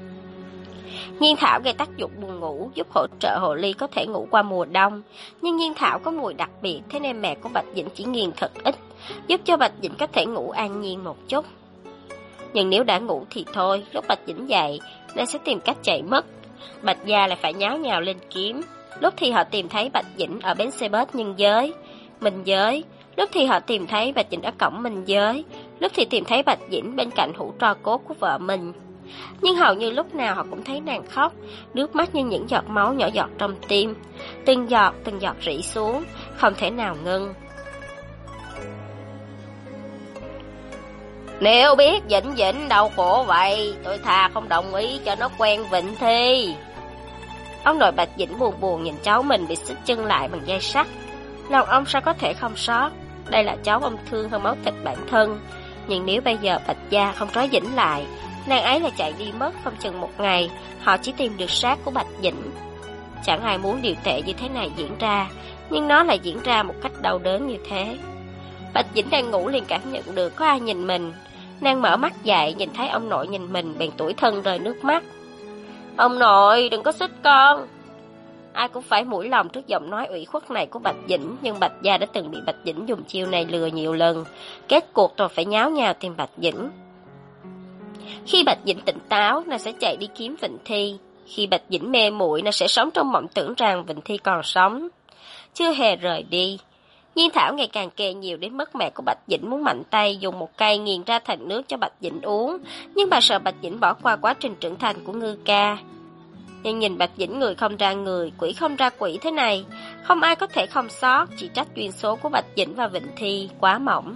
Nghiên thảo gây tác dụng buồn ngủ, giúp hỗ trợ hồ ly có thể ngủ qua mùa đông. Nhưng nghiên thảo có mùi đặc biệt, thế nên mẹ của Bạch Dĩnh chỉ nghiền thật ít, giúp cho Bạch Dĩnh có thể ngủ an nhiên một chút. Nhưng nếu đã ngủ thì thôi, lúc Bạch Dĩnh dậy, nàng sẽ tìm cách chạy mất. Bạch gia lại phải nháo nhào lên kiếm. Lúc thì họ tìm thấy Bạch Dĩnh ở bến xe bus Nhân Giới, Minh Giới. Lúc thì họ tìm thấy Bạch Dĩnh ở cổng Minh Giới. Lúc thì tìm thấy Bạch Dĩnh bên cạnh hũ tro cốt của vợ mình. Nhưng hầu như lúc nào họ cũng thấy nàng khóc, nước mắt như những giọt máu nhỏ giọt trong tim, từng giọt rỉ xuống, không thể nào ngưng. "Nếu biết Dĩnh đau khổ vậy, tôi thà không đồng ý cho nó quen Vịnh Thi." Ông nội Bạch Dĩnh buồn buồn nhìn cháu mình bị xích chân lại bằng dây sắt. Lòng ông sao có thể không xót, đây là cháu ông thương hơn máu thịt bản thân. Nhưng nếu bây giờ Bạch gia không trói Dĩnh lại, nàng ấy là chạy đi mất, không chừng một ngày họ chỉ tìm được xác của Bạch Dĩnh. Chẳng ai muốn điều tệ như thế này diễn ra, nhưng nó lại diễn ra một cách đau đớn như thế. Bạch Dĩnh đang ngủ liền cảm nhận được có ai nhìn mình. Nàng mở mắt dậy, nhìn thấy ông nội nhìn mình, bèn tủi thân rơi nước mắt. "Ông nội, đừng có xích con." Ai cũng phải mũi lòng trước giọng nói ủy khuất này của Bạch Dĩnh, nhưng Bạch gia đã từng bị Bạch Dĩnh dùng chiêu này lừa nhiều lần, kết cuộc rồi phải nháo nhào tìm Bạch Dĩnh. Khi Bạch Dĩnh tỉnh táo, nàng sẽ chạy đi kiếm Vịnh Thi. Khi Bạch Dĩnh mê muội, nàng sẽ sống trong mộng tưởng rằng Vịnh Thi còn sống, chưa hề rời đi. Nhiên thảo ngày càng kề nhiều đến mức mẹ của Bạch Dĩnh muốn mạnh tay dùng một cây nghiền ra thành nước cho Bạch Dĩnh uống, nhưng bà sợ Bạch Dĩnh bỏ qua quá trình trưởng thành của Ngư ca. Nhưng nhìn Bạch Dĩnh người không ra người, quỷ không ra quỷ thế này, không ai có thể không sót, chỉ trách duyên số của Bạch Dĩnh và Vịnh Thi quá mỏng.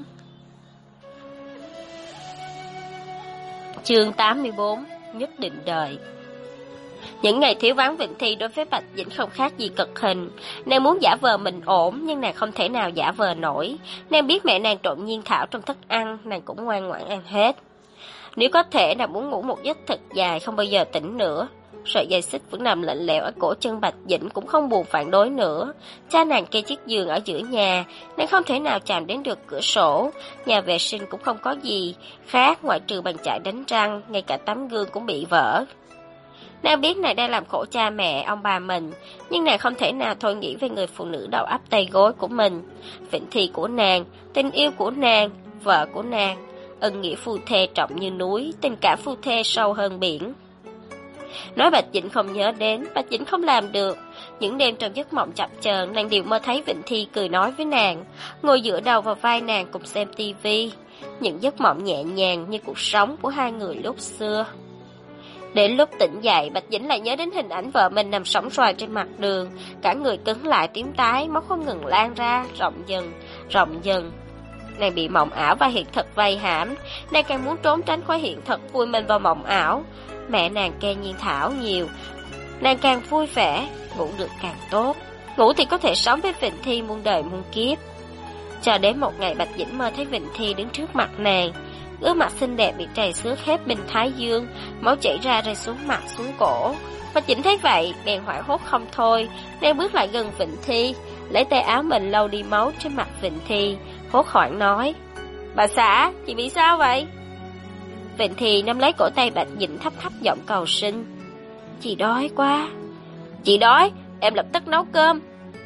Chương 84: Nhất định đời. Những ngày thiếu vắng Vịnh Thi đối với Bạch Dĩnh không khác gì cực hình. Nàng muốn giả vờ mình ổn, nhưng nàng không thể nào giả vờ nổi. Nàng biết mẹ nàng trộn nhiên thảo trong thức ăn, nàng cũng ngoan ngoãn ăn hết. Nếu có thể, nàng muốn ngủ một giấc thật dài, không bao giờ tỉnh nữa. Sợi dây xích vẫn nằm lạnh lẽo ở cổ chân Bạch Dĩnh cũng không buồn phản đối nữa. Cha nàng kê chiếc giường ở giữa nhà, nàng không thể nào chạm đến được cửa sổ. Nhà vệ sinh cũng không có gì khác ngoại trừ bàn chải đánh răng, ngay cả tấm gương cũng bị vỡ. Nàng biết nàng đang làm khổ cha mẹ, ông bà mình, nhưng nàng không thể nào thôi nghĩ về người phụ nữ đầu ấp tay gối của mình. Vịnh Thi của nàng, tình yêu của nàng, vợ của nàng, ân nghĩa phu thê trọng như núi, tình cảm phu thê sâu hơn biển. Nói Bạch Dĩnh không nhớ đến, Bạch Dĩnh không làm được. Những đêm trong giấc mộng chập chờn, nàng đều mơ thấy Vịnh Thi cười nói với nàng, ngồi dựa đầu vào vai nàng cùng xem tivi. Những giấc mộng nhẹ nhàng như cuộc sống của hai người lúc xưa. Đến lúc tỉnh dậy, Bạch Dĩnh lại nhớ đến hình ảnh vợ mình nằm sõng soài trên mặt đường, cả người cứng lại tím tái, máu không ngừng lan ra, rộng dần. Nàng bị mộng ảo và hiện thực vây hãm, nàng càng muốn trốn tránh khỏi hiện thực, vùi mình vào mộng ảo. Mẹ nàng kê nhiên thảo nhiều, nàng càng vui vẻ, ngủ được càng tốt. Ngủ thì có thể sống với Vịnh Thi muôn đời muôn kiếp. Cho đến một ngày Bạch Dĩnh mơ thấy Vịnh Thi đứng trước mặt nàng. Gương mặt xinh đẹp bị trầy xước hết bên thái dương, máu chảy ra rơi xuống mặt xuống cổ. Bạch Dĩnh thấy vậy, bèn hoảng hốt không thôi, nàng bước lại gần Vịnh Thi, lấy tay áo mình lau đi máu trên mặt Vịnh Thi, hốt hoảng nói: "Bà xã, chị bị sao vậy?" Vịnh Thi nắm lấy cổ tay Bạch Dĩnh thấp thấp giọng cầu xin: "Chị đói quá." "Chị đói, em lập tức nấu cơm."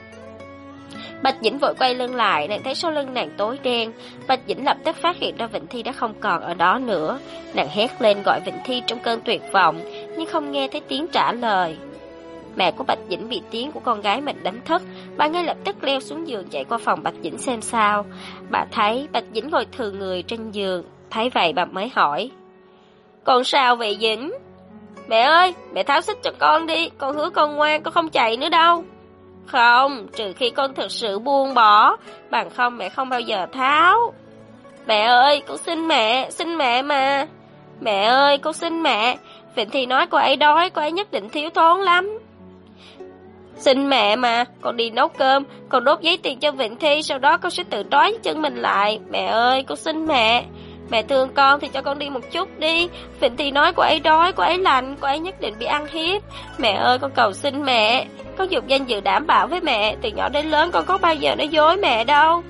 Bạch Dĩnh vội quay lưng lại, nàng thấy sau lưng nàng tối đen. Bạch Dĩnh lập tức phát hiện ra Vịnh Thi đã không còn ở đó nữa. Nàng hét lên gọi Vịnh Thi trong cơn tuyệt vọng, nhưng không nghe thấy tiếng trả lời. Mẹ của Bạch Dĩnh bị tiếng của con gái mình đánh thức, bà ngay lập tức leo xuống giường chạy qua phòng Bạch Dĩnh xem sao. Bà thấy Bạch Dĩnh ngồi thừ người trên giường, thấy vậy bà mới hỏi: "Con sao vậy Dĩnh?" "Mẹ ơi, mẹ tháo xích cho con đi, con hứa con ngoan, con không chạy nữa đâu." "Không, trừ khi con thực sự buông bỏ, bằng không mẹ không bao giờ tháo." "Mẹ ơi, con xin mẹ mà." "Mẹ ơi, con xin mẹ, Vịnh Thi nói cô ấy đói, cô ấy nhất định thiếu thốn lắm." "Xin mẹ mà, con đi nấu cơm, con đốt giấy tiền cho Vịnh Thi, sau đó con sẽ tự trói chân mình lại. Mẹ ơi, con xin mẹ. Mẹ thương con thì cho con đi một chút đi. Vịnh Thi nói cô ấy đói, cô ấy lạnh, cô ấy nhất định bị ăn hiếp. Mẹ ơi, con cầu xin mẹ. Con dùng danh dự đảm bảo với mẹ, từ nhỏ đến lớn con có bao giờ nói dối mẹ đâu."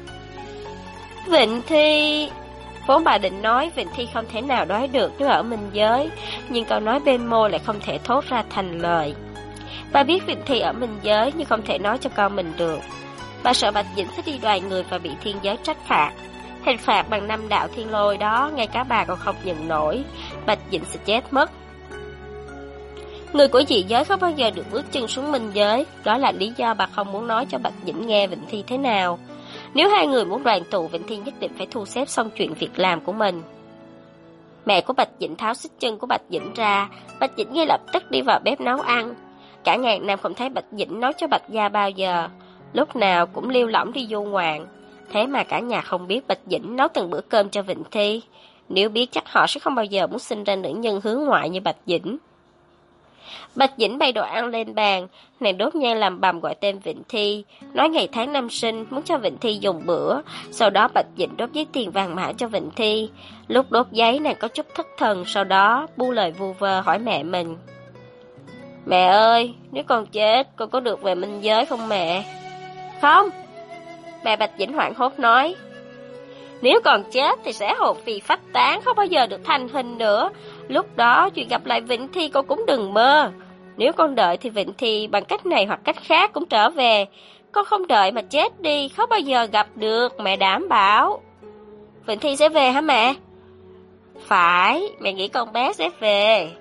Vịnh Thi... Vốn bà định nói Vịnh Thi không thể nào đói được nếu ở minh giới, nhưng câu nói bên môi lại không thể thốt ra thành lời. Bà biết Vịnh Thi ở minh giới nhưng không thể nói cho con mình được. Bà sợ Bạch Dĩnh sẽ đi đoài người và bị thiên giới trách phạt. Hình phạt bằng 5 đạo thiên lôi đó, ngay cả bà còn không nhận nổi. Bạch Dĩnh sẽ chết mất. Người của dị giới không bao giờ được bước chân xuống minh giới. Đó là lý do bà không muốn nói cho Bạch Dĩnh nghe Vịnh Thi thế nào. Nếu hai người muốn đoàn tụ, Vịnh Thi nhất định phải thu xếp xong chuyện việc làm của mình. Mẹ của Bạch Dĩnh tháo xích chân của Bạch Dĩnh ra. Bạch Dĩnh ngay lập tức đi vào bếp nấu ăn. Cả ngàn năm không thấy Bạch Dĩnh nấu cho Bạch gia bao giờ, lúc nào cũng liêu lỏng đi du ngoạn. Thế mà cả nhà không biết Bạch Dĩnh nấu từng bữa cơm cho Vịnh Thi. Nếu biết chắc họ sẽ không bao giờ muốn sinh ra nữ nhân hướng ngoại như Bạch Dĩnh. Bạch Dĩnh bày đồ ăn lên bàn, nàng đốt nhang làm bầm gọi tên Vịnh Thi, nói ngày tháng năm sinh, muốn cho Vịnh Thi dùng bữa. Sau đó Bạch Dĩnh đốt giấy tiền vàng mã cho Vịnh Thi. Lúc đốt giấy nàng có chút thất thần, sau đó bu lời vu vơ hỏi mẹ mình: "Mẹ ơi, nếu con chết, con có được về minh giới không mẹ?" "Không." Mẹ Bạch Dĩnh hoảng hốt nói: "Nếu con chết thì sẽ hồn phi phách tán, không bao giờ được thành hình nữa. Lúc đó chuyện gặp lại Vịnh Thi con cũng đừng mơ. Nếu con đợi thì Vịnh Thi bằng cách này hoặc cách khác cũng trở về. Con không đợi mà chết đi, không bao giờ gặp được, mẹ đảm bảo." "Vịnh Thi sẽ về hả mẹ?" "Phải, mẹ nghĩ con bé sẽ về."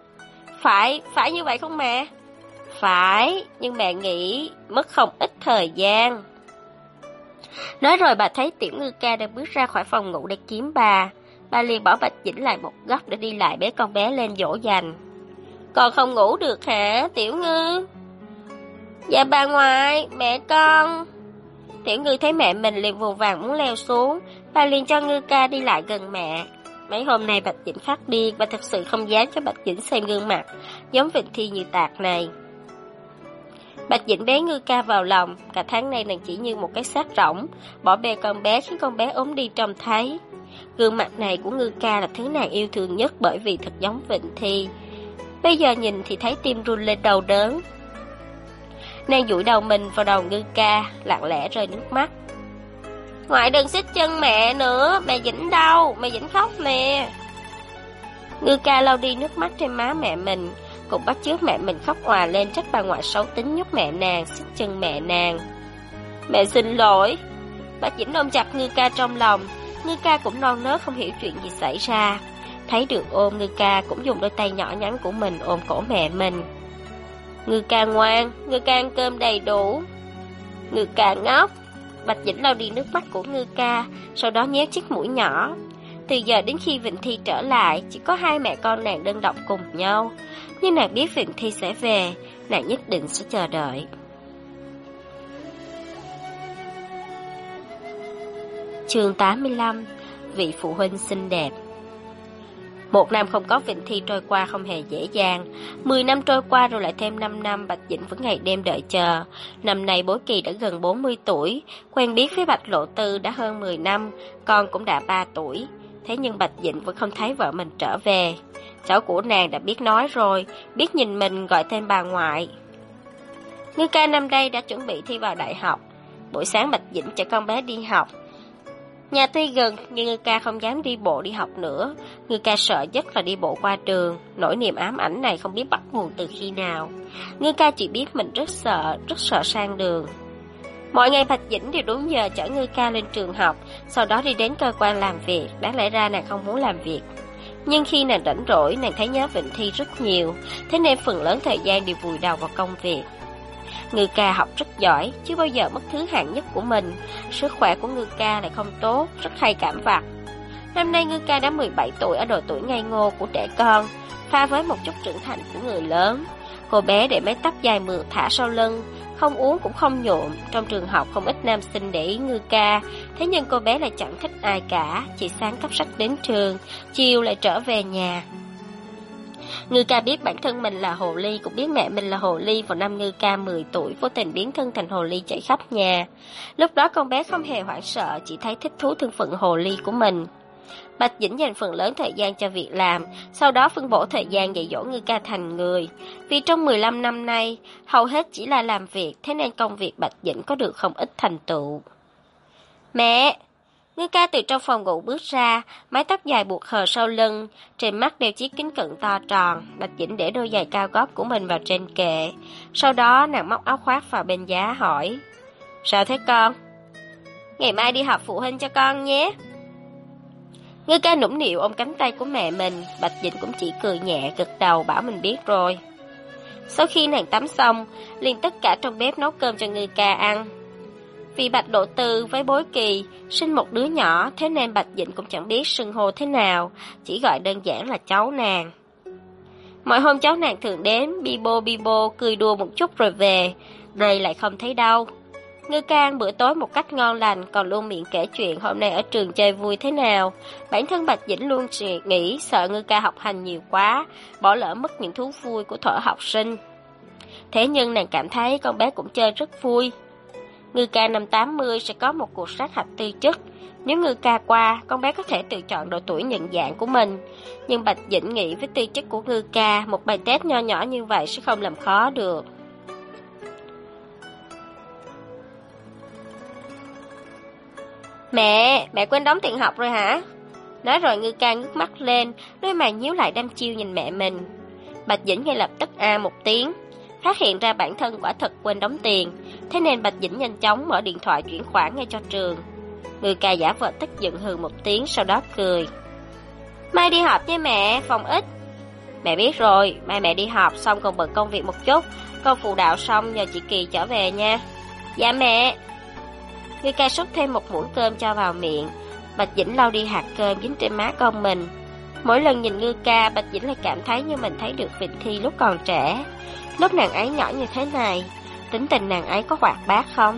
Phải như vậy không mẹ?" "Phải, nhưng mẹ nghĩ mất không ít thời gian." Nói rồi bà thấy Tiểu Ngư Ca đang bước ra khỏi phòng ngủ để kiếm bà. Bà liền bỏ Bạch Dĩnh lại một góc để đi lại bế con bé lên dỗ dành. Con không ngủ được hả, Tiểu Ngư? Dạ bà ngoại, mẹ con. Tiểu Ngư thấy mẹ mình liền vù vàng muốn leo xuống. Bà liền cho Ngư Ca đi lại gần mẹ. Mấy hôm nay Bạch Dĩnh phát điên và thật sự không dám cho Bạch Dĩnh xem gương mặt giống Vịnh Thi như tạc này. Bạch Dĩnh bế Ngư Ca vào lòng. Cả tháng nay nàng chỉ như một cái xác rỗng, bỏ bê con bé khiến con bé ốm đi trông thấy. Gương mặt này của Ngư Ca là thứ nàng yêu thương nhất bởi vì thật giống Vịnh Thi. Bây giờ nhìn thì thấy tim run lên đau đớn. Nàng dụi đầu mình vào đầu Ngư Ca, lặng lẽ rơi nước mắt. Ngoại đừng xích chân mẹ nữa, mẹ Dĩnh đâu, mẹ Dĩnh khóc nè. Ngư Ca lau đi nước mắt trên má mẹ mình, cũng bắt chước mẹ mình khóc òa lên trách bà ngoại xấu tính nhốt mẹ nàng, xích chân mẹ nàng. Mẹ xin lỗi. Bạch Dĩnh ôm chặt Ngư Ca trong lòng. Ngư Ca cũng non nớt không hiểu chuyện gì xảy ra. Thấy được ôm, Ngư Ca cũng dùng đôi tay nhỏ nhắn của mình ôm cổ mẹ mình. Ngư Ca ngoan, Ngư Ca ăn cơm đầy đủ. Ngư Ca ngốc. Bạch Dĩnh lau đi nước mắt của Ngư Ca, sau đó nhéo chiếc mũi nhỏ. Từ giờ đến khi Vịnh Thi trở lại, chỉ có hai mẹ con nàng đơn độc cùng nhau. Nhưng nàng biết Vịnh Thi sẽ về, nàng nhất định sẽ chờ đợi. Chương 85. Vị phụ huynh xinh đẹp. Một năm không có Vịnh Thi trôi qua không hề dễ dàng. 10 năm trôi qua rồi lại thêm 5 năm, Bạch Dĩnh vẫn ngày đêm đợi chờ. Năm nay Bối Kỳ đã gần 40 tuổi, quen biết với Bạch Lộ Tư đã hơn 10 năm, con cũng đã 3 tuổi. Thế nhưng Bạch Dĩnh vẫn không thấy vợ mình trở về. Cháu của nàng đã biết nói rồi, biết nhìn mình gọi tên bà ngoại. Ngư Ca năm nay đã chuẩn bị thi vào đại học. Buổi sáng Bạch Dĩnh chở con bé đi học. Nhà tuy gần nhưng Ngư Ca không dám đi bộ đi học nữa. Ngư Ca sợ nhất là đi bộ qua trường. Nỗi niềm ám ảnh này không biết bắt nguồn từ khi nào. Ngư Ca chỉ biết mình rất sợ sang đường. Mọi ngày Bạch Dĩnh đều đúng giờ chở Ngư Ca lên trường học, sau đó đi đến cơ quan làm việc. Đáng lẽ ra nàng không muốn làm việc, nhưng khi nàng rảnh rỗi, nàng thấy nhớ Vịnh Thi rất nhiều, thế nên phần lớn thời gian đều vùi đầu vào công việc. Ngư Ca học rất giỏi, chưa bao giờ mất thứ hạng nhất của mình. Sức khỏe của Ngư Ca lại không tốt, rất hay cảm vặt. Năm nay Ngư Ca đã 17 tuổi, ở độ tuổi ngây ngô của trẻ con, pha với một chút trưởng thành của người lớn. Cô bé để mái tóc dài mượt thả sau lưng, không uống cũng không nhuộm. Trong trường học không ít nam sinh để ý Ngư Ca, thế nhưng cô bé lại chẳng thích ai cả, chỉ sáng cấp sách đến trường, chiều lại trở về nhà. Ngư Ca biết bản thân mình là hồ ly, cũng biết mẹ mình là hồ ly. Vào năm Ngư Ca 10 tuổi, vô tình biến thân thành hồ ly chạy khắp nhà. Lúc đó con bé không hề hoảng sợ, chỉ thấy thích thú thân phận hồ ly của mình. Bạch Dĩnh dành phần lớn thời gian cho việc làm, sau đó phân bổ thời gian dạy dỗ Ngư Ca thành người. Vì trong 15 năm nay, hầu hết chỉ là làm việc, thế nên công việc Bạch Dĩnh có được không ít thành tựu. Mẹ! Ngư Ca từ trong phòng ngủ bước ra, mái tóc dài buộc khờ sau lưng, trên mắt đeo chiếc kính cận to tròn. Bạch Dĩnh để đôi giày cao gót của mình vào trên kệ. Sau đó nàng móc áo khoác vào bên giá hỏi: Sao thế con? Ngày mai đi họp phụ huynh cho con nhé. Ngư Ca nũng nịu ôm cánh tay của mẹ mình. Bạch Dĩnh cũng chỉ cười nhẹ gật đầu bảo mình biết rồi. Sau khi nàng tắm xong, liền tất cả trong bếp nấu cơm cho Ngư Ca ăn. Vì Bạch Lộ Tư với Bối Kỳ sinh một đứa nhỏ, thế nên Bạch Dĩnh cũng chẳng biết xưng hô thế nào, chỉ gọi đơn giản là cháu nàng. Mọi hôm cháu nàng thường đến, bi bô, cười đùa một chút rồi về, nay lại không thấy đâu. Ngư Ca ăn bữa tối một cách ngon lành, còn luôn miệng kể chuyện hôm nay ở trường chơi vui thế nào. Bản thân Bạch Dĩnh luôn nghĩ sợ Ngư Ca học hành nhiều quá, bỏ lỡ mất những thú vui của thuở học sinh. Thế nhưng nàng cảm thấy con bé cũng chơi rất vui. Ngư Ca năm 80 sẽ có một cuộc sát hạch tư chất. Nếu Ngư Ca qua, con bé có thể tự chọn độ tuổi nhận dạng của mình. Nhưng Bạch Dĩnh nghĩ với tư chất của Ngư Ca, một bài test nho nhỏ như vậy sẽ không làm khó được. Mẹ quên đóng tiền học rồi hả? Nói rồi Ngư Ca ngước mắt lên, đôi mày nhíu lại đăm chiêu nhìn mẹ mình. Bạch Dĩnh ngay lập tức a một tiếng, phát hiện ra bản thân quả thật quên đóng tiền. Thế nên Bạch Dĩnh nhanh chóng mở điện thoại chuyển khoản ngay cho trường. Ngư Ca giả vờ tức giận hừ một tiếng, sau đó cười. Mai đi họp với mẹ, phòng ít. Mẹ biết rồi, mai mẹ đi họp xong còn bận công việc một chút, con phụ đạo xong nhờ chị Kỳ trở về nha. Dạ mẹ. Ngư Ca xúc thêm một muỗng cơm cho vào miệng. Bạch Dĩnh lau đi hạt cơm dính trên má con mình. Mỗi lần nhìn Ngư Ca, Bạch Dĩnh lại cảm thấy như mình thấy được Vịnh Thi lúc còn trẻ. Lúc nàng ấy nhỏ như thế này, tính tình nàng ấy có hoạt bát không?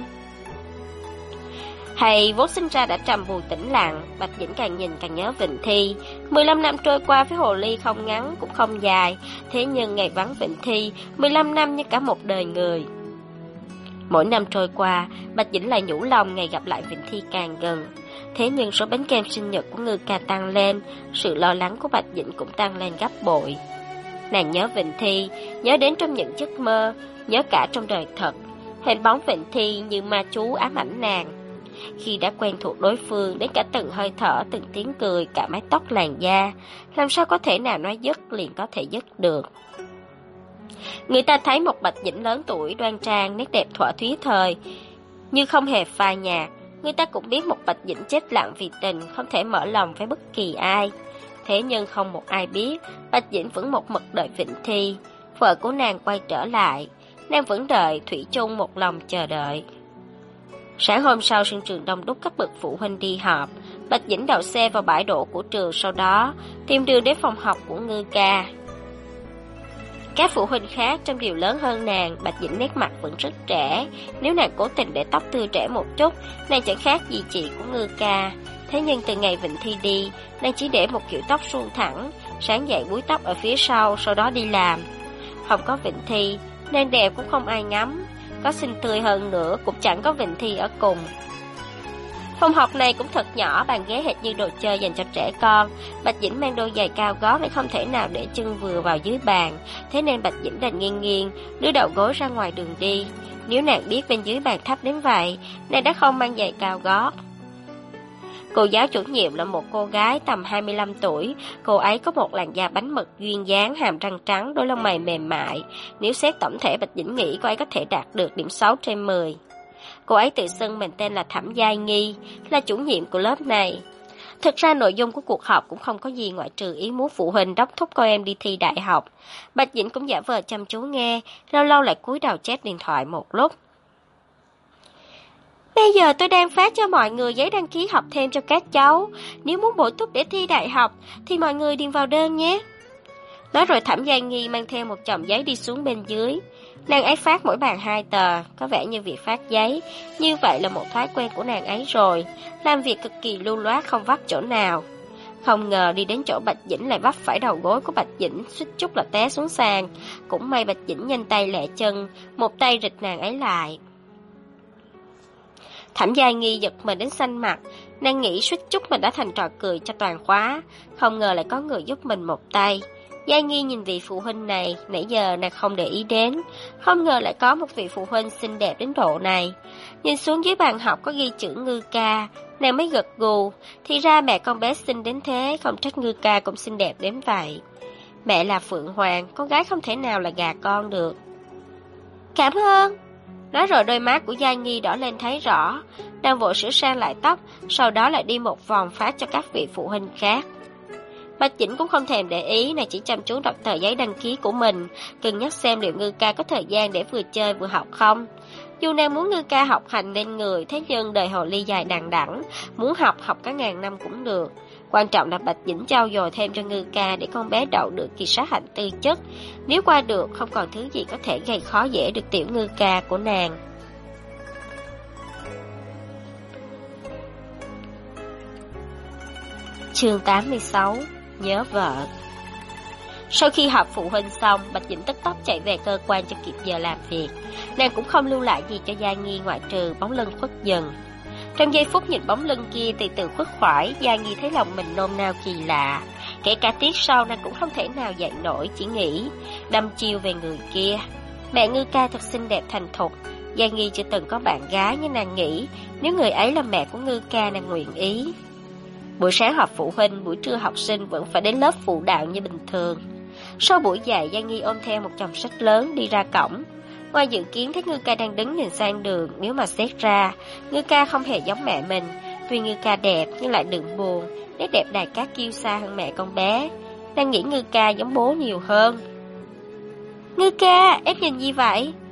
Hay vốn sinh ra đã trầm buồn tĩnh lặng, Bạch Dĩnh càng nhìn càng nhớ Vịnh Thi. 15 năm trôi qua với hồ ly không ngắn cũng không dài, thế nhưng ngày vắng Vịnh Thi, 15 năm như cả một đời người. Mỗi năm trôi qua, Bạch Dĩnh lại nhủ lòng ngày gặp lại Vịnh Thi càng gần. Thế nhưng số bánh kem sinh nhật của Ngư Ca tăng lên, sự lo lắng của Bạch Dĩnh cũng tăng lên gấp bội. Nàng nhớ Vịnh Thi, nhớ đến trong những giấc mơ, nhớ cả trong đời thật. Hình bóng Vịnh Thi như ma chú ám ảnh nàng. Khi đã quen thuộc đối phương, đến cả từng hơi thở, từng tiếng cười, cả mái tóc làn da, làm sao có thể nào nói dứt liền có thể dứt được. Người ta thấy một Bạch Dĩnh lớn tuổi, đoan trang, nét đẹp thuở thúy thời, như không hề phai nhạt. Người ta cũng biết một Bạch Dĩnh chết lặng vì tình, không thể mở lòng với bất kỳ ai. Thế nhưng không một ai biết, Bạch Dĩnh vẫn một mực đợi Vịnh Thi, vợ của nàng quay trở lại. Nàng vẫn đợi, thủy chung một lòng chờ đợi. Sáng hôm sau, sân trường đông đúc các bậc phụ huynh đi họp. Bạch Dĩnh đậu xe vào bãi đỗ của trường, sau đó tìm đường đến phòng học của Ngư Ca. Các phụ huynh khác trong điều lớn hơn nàng, Bạch Dĩnh nét mặt vẫn rất trẻ. Nếu nàng cố tình để tóc tươi trẻ một chút, nàng chẳng khác gì chị của Ngư Ca. Thế nhưng từ ngày Vịnh Thi đi, nàng chỉ để một kiểu tóc suôn thẳng, sáng dậy búi tóc ở phía sau đó đi làm. Không có Vịnh Thi, nàng đẹp cũng không ai ngắm. Có xinh tươi hơn nữa cũng chẳng có Vịnh Thi ở cùng. Phòng học này cũng thật nhỏ, bàn ghế hệt như đồ chơi dành cho trẻ con. Bạch Dĩnh mang đôi giày cao gót nên không thể nào để chân vừa vào dưới bàn. Thế nên Bạch Dĩnh đành nghiêng nghiêng, đưa đầu gối ra ngoài đường đi. Nếu nàng biết bên dưới bàn thấp đến vậy, nàng đã không mang giày cao gót. Cô giáo chủ nhiệm là một cô gái tầm 25 tuổi. Cô ấy có một làn da bánh mật duyên dáng, hàm răng trắng, đôi lông mày mềm mại. Nếu xét tổng thể, Bạch Dĩnh nghĩ cô ấy có thể đạt được điểm 6 trên 10. Cô ấy tự xưng mình tên là Thẩm Giai Nghi, là chủ nhiệm của lớp này. Thực ra nội dung của cuộc họp cũng không có gì ngoại trừ ý muốn phụ huynh đốc thúc cô em đi thi đại học. Bạch Dĩnh cũng giả vờ chăm chú nghe, lâu lâu lại cúi đầu chép điện thoại một lúc. Bây giờ tôi đang phát cho mọi người giấy đăng ký học thêm cho các cháu. Nếu muốn bổ túc để thi đại học thì mọi người điền vào đơn nhé. Nói rồi Thẩm Giai Nghi mang theo một chồng giấy đi xuống bên dưới. Nàng ấy phát mỗi bàn 2 tờ, có vẻ như việc phát giấy. Như vậy là một thói quen của nàng ấy rồi. Làm việc cực kỳ lưu loát, không vấp chỗ nào. Không ngờ đi đến chỗ Bạch Dĩnh lại vấp phải đầu gối của Bạch Dĩnh, suýt chút là té xuống sàn. Cũng may Bạch Dĩnh nhanh tay lẹ chân, một tay rịch nàng ấy lại. Thẩm Giai Nghi giật mình đến xanh mặt, nàng nghĩ suýt chút mình đã thành trò cười cho toàn khóa, không ngờ lại có người giúp mình một tay. Giai Nghi nhìn vị phụ huynh này, nãy giờ nàng không để ý đến, không ngờ lại có một vị phụ huynh xinh đẹp đến độ này. Nhìn xuống dưới bàn học có ghi chữ Ngư Ca, nàng mới gật gù, thì ra mẹ con bé xinh đến thế, không trách Ngư Ca cũng xinh đẹp đến vậy. Mẹ là Phượng Hoàng, con gái không thể nào là gà con được. Cảm ơn. Nói rồi đôi má của Giai Nghi đỏ lên thấy rõ, đang vội sửa sang lại tóc, sau đó lại đi một vòng phát cho các vị phụ huynh khác. Bạch Dĩnh cũng không thèm để ý, nàng chỉ chăm chú đọc tờ giấy đăng ký của mình, cân nhắc xem liệu Ngư Ca có thời gian để vừa chơi vừa học không. Dù nàng muốn Ngư Ca học hành nên người, thế nhưng đời hồ ly dài đằng đẵng, muốn học cả ngàn năm cũng được. Quan trọng là Bạch Dĩnh trau dồi thêm cho Ngư Ca để con bé đậu được kỳ sát hạnh tư chất. Nếu qua được, không còn thứ gì có thể gây khó dễ được tiểu Ngư Ca của nàng. Chương 86. Nhớ vợ. Sau khi họp phụ huynh xong, Bạch Dĩnh tức tốc chạy về cơ quan cho kịp giờ làm việc. Nàng cũng không lưu lại gì cho Giai Nghi ngoại trừ bóng lưng khuất dần. Trong giây phút nhìn bóng lưng kia từ từ khuất khỏi, Giai Nghi thấy lòng mình nôn nao kỳ lạ. Kể cả tiết sau nàng cũng không thể nào dậy nổi, chỉ nghĩ đăm chiêu về người kia. Mẹ Ngư Ca thật xinh đẹp thành thục. Giai Nghi chưa từng có bạn gái, nhưng nàng nghĩ nếu người ấy là mẹ của Ngư Ca, nàng nguyện ý. Buổi sáng họp phụ huynh, buổi trưa học sinh vẫn phải đến lớp phụ đạo như bình thường. Sau buổi dạy, Giai Nghi ôm theo một chồng sách lớn đi ra cổng. Ngoài dự kiến thấy Ngư Ca đang đứng nhìn sang đường, nếu mà xét ra, Ngư Ca không hề giống mẹ mình. Tuy Ngư Ca đẹp nhưng lại đừng buồn, nét đẹp đài cát kiêu sa hơn mẹ con bé. Đang nghĩ Ngư Ca giống bố nhiều hơn. Ngư Ca, em nhìn gì vậy?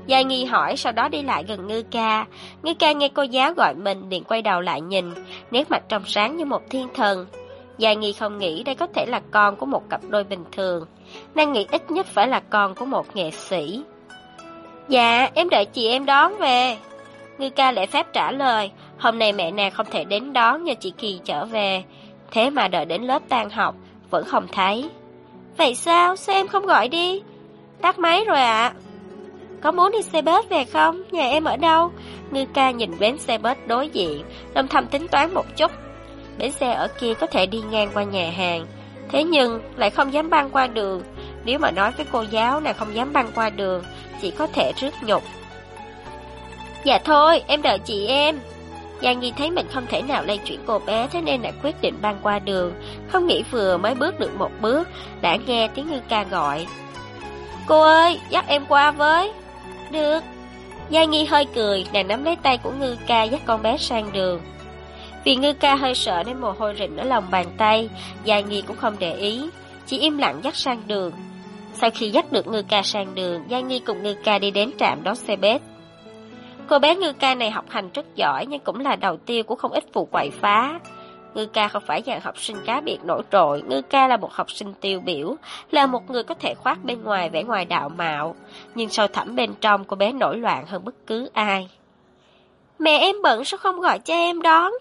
Giai Nghi hỏi, sau đó đi lại gần Ngư Ca. Ngư Ca nghe cô giáo gọi mình, liền quay đầu lại nhìn, nét mặt trong sáng như một thiên thần. Giai Nghi không nghĩ đây có thể là con của một cặp đôi bình thường. Nàng nghĩ ít nhất phải là con của một nghệ sĩ. Dạ, em đợi chị em đón về. Ngư Ca lễ phép trả lời, hôm nay mẹ nàng không thể đến đón nhờ chị Kỳ trở về. Thế mà đợi đến lớp tan học, vẫn không thấy. Vậy sao em không gọi đi? Tắt máy rồi ạ. Có muốn đi xe bus về không? Nhà em ở đâu? Ngư Ca nhìn bến xe bus đối diện, âm thầm tính toán một chút. Bến xe ở kia có thể đi ngang qua nhà hàng, thế nhưng lại không dám băng qua đường. Nếu mà nói với cô giáo nàng không dám băng qua đường, chỉ có thể rước nhục. Dạ thôi, em đợi chị em. Giai Nghi thấy mình không thể nào lay chuyển cô bé, thế nên đã quyết định băng qua đường. Không nghĩ vừa mới bước được một bước, đã nghe tiếng Ngư Ca gọi. Cô ơi, dắt em qua với. Được. Giai Nghi hơi cười, nàng nắm lấy tay của Ngư Ca dắt con bé sang đường. Vì Ngư Ca hơi sợ nên mồ hôi rịn ở lòng bàn tay, Giai Nghi cũng không để ý, chỉ im lặng dắt sang đường. Sau khi dắt được Ngư Ca sang đường, Giai Nghi cùng Ngư Ca đi đến trạm đón xe bus. Cô bé Ngư Ca này học hành rất giỏi nhưng cũng là đầu tiêu của không ít vụ quậy phá. Ngư Ca không phải dạng học sinh cá biệt nổi trội, Ngư Ca là một học sinh tiêu biểu, là một người có thể khoác bên ngoài vẻ ngoài đạo mạo, nhưng sâu thẳm bên trong cô bé nổi loạn hơn bất cứ ai. Mẹ em bận sao không gọi cho em đón?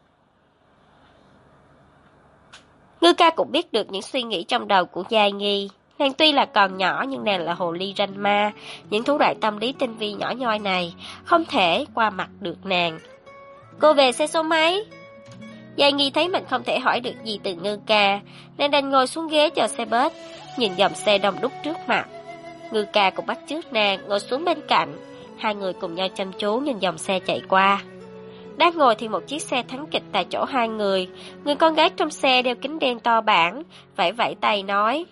Ngư Ca cũng biết được những suy nghĩ trong đầu của Giai Nghi. Nàng tuy là còn nhỏ nhưng nàng là hồ ly ranh ma, những thủ đoạn tâm lý tinh vi nhỏ nhoi này không thể qua mặt được nàng. Cô về xe số mấy? Giai Nghi thấy mình không thể hỏi được gì từ Ngư Ca, nên đành ngồi xuống ghế chờ xe bus, nhìn dòng xe đông đúc trước mặt. Ngư Ca cũng bắt chước nàng ngồi xuống bên cạnh, hai người cùng nhau chăm chú nhìn dòng xe chạy qua. Đang ngồi thì một chiếc xe thắng kịch tại chỗ hai người con gái trong xe đeo kính đen to bản, vẫy vẫy tay nói.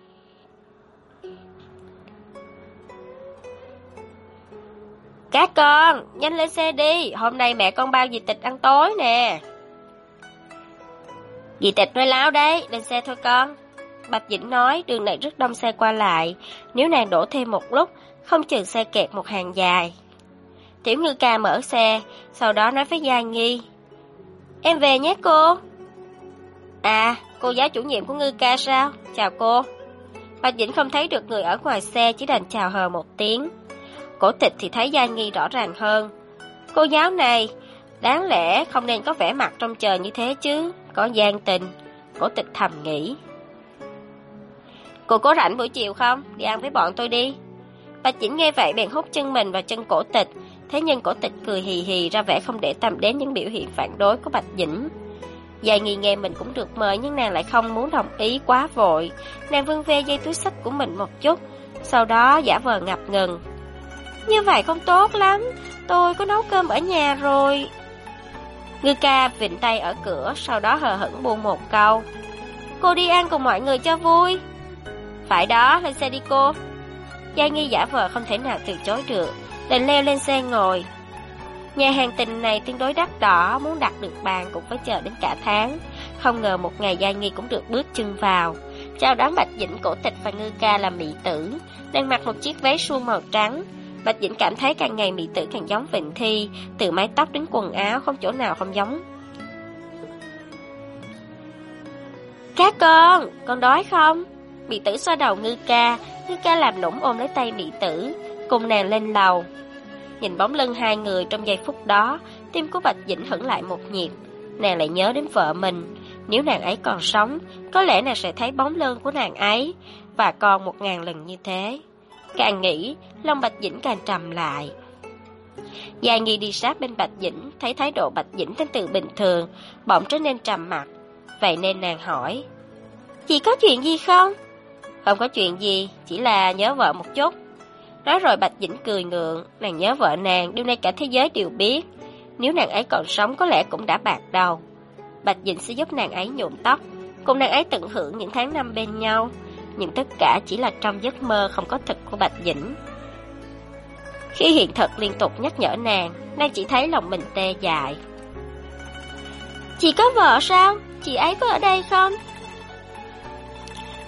Các con, nhanh lên xe đi, hôm nay mẹ con bao dì Tịch ăn tối nè. Dì Tịch nói láo đấy, lên xe thôi con. Bạch Dĩnh nói, đường này rất đông xe qua lại, nếu nàng đổ thêm một lúc, không chừng xe kẹt một hàng dài. Tiểu Ngư Ca mở xe, sau đó nói với Giai Nghi. Em về nhé cô. À, cô giáo chủ nhiệm của Ngư Ca sao? Chào cô. Bạch Dĩnh không thấy được người ở ngoài xe, chỉ đành chào hờ một tiếng. Cổ Tịch thì thấy Giai Nghi rõ ràng hơn. Cô giáo này, đáng lẽ không nên có vẻ mặt trông chờ như thế chứ, có gian tình. Cổ Tịch thầm nghĩ. Cô có rảnh buổi chiều không? Đi ăn với bọn tôi đi. Bạch Dĩnh nghe vậy bèn hút chân mình vào chân Cổ Tịch. Thế nhưng Cổ Tịch cười hì hì ra vẻ không để tâm đến những biểu hiện phản đối của Bạch Dĩnh. Giai Nghi nghe mình cũng được mời nhưng nàng lại không muốn đồng ý quá vội. Nàng vươn ve dây túi xách của mình một chút, sau đó giả vờ ngập ngừng. Như vậy không tốt lắm, tôi có nấu cơm ở nhà rồi. Ngư Ca vịn tay ở cửa, sau đó hờ hững buông một câu. Cô đi ăn cùng mọi người cho vui. Phải đó, lên xe đi cô. Giai Nghi giả vờ không thể nào từ chối được, đành leo lên xe ngồi. Nhà hàng Tình này tương đối đắt đỏ, muốn đặt được bàn cũng phải chờ đến cả tháng. Không ngờ một ngày Giai Nghi cũng được bước chân vào. Chào đón Bạch Dĩnh, Cổ Tịch và Ngư Ca là mỹ tử, đang mặc một chiếc váy suông màu trắng. Bạch Dĩnh cảm thấy càng ngày mỹ tử càng giống Vịnh Thi, từ mái tóc đến quần áo không chỗ nào không giống. Các con đói không? Mỹ tử xoa đầu Ngư Ca làm nũng ôm lấy tay mỹ tử, cùng nàng lên lầu. Nhìn bóng lưng hai người trong giây phút đó, tim của Bạch Dĩnh hững lại một nhịp. Nàng lại nhớ đến vợ mình, nếu nàng ấy còn sống, có lẽ nàng sẽ thấy bóng lưng của nàng ấy, và còn 1000 lần như thế. Càng nghĩ, lòng Bạch Dĩnh càng trầm lại. Giai Nghi đi sát bên Bạch Dĩnh, thấy thái độ Bạch Dĩnh đến từ bình thường, bỗng trở nên trầm mặc. Vậy nên nàng hỏi, chị có chuyện gì không? Không có chuyện gì, chỉ là nhớ vợ một chút. Nói rồi Bạch Dĩnh cười ngượng, nàng nhớ vợ nàng, điều này cả thế giới đều biết. Nếu nàng ấy còn sống có lẽ cũng đã bạc đầu. Bạch Dĩnh sẽ giúp nàng ấy nhuộm tóc, cùng nàng ấy tận hưởng những tháng năm bên nhau. Nhưng tất cả chỉ là trong giấc mơ không có thực của Bạch Dĩnh. Khi hiện thực liên tục nhắc nhở nàng chỉ thấy lòng mình tê dại. Chị có vợ sao? Chị ấy có ở đây không?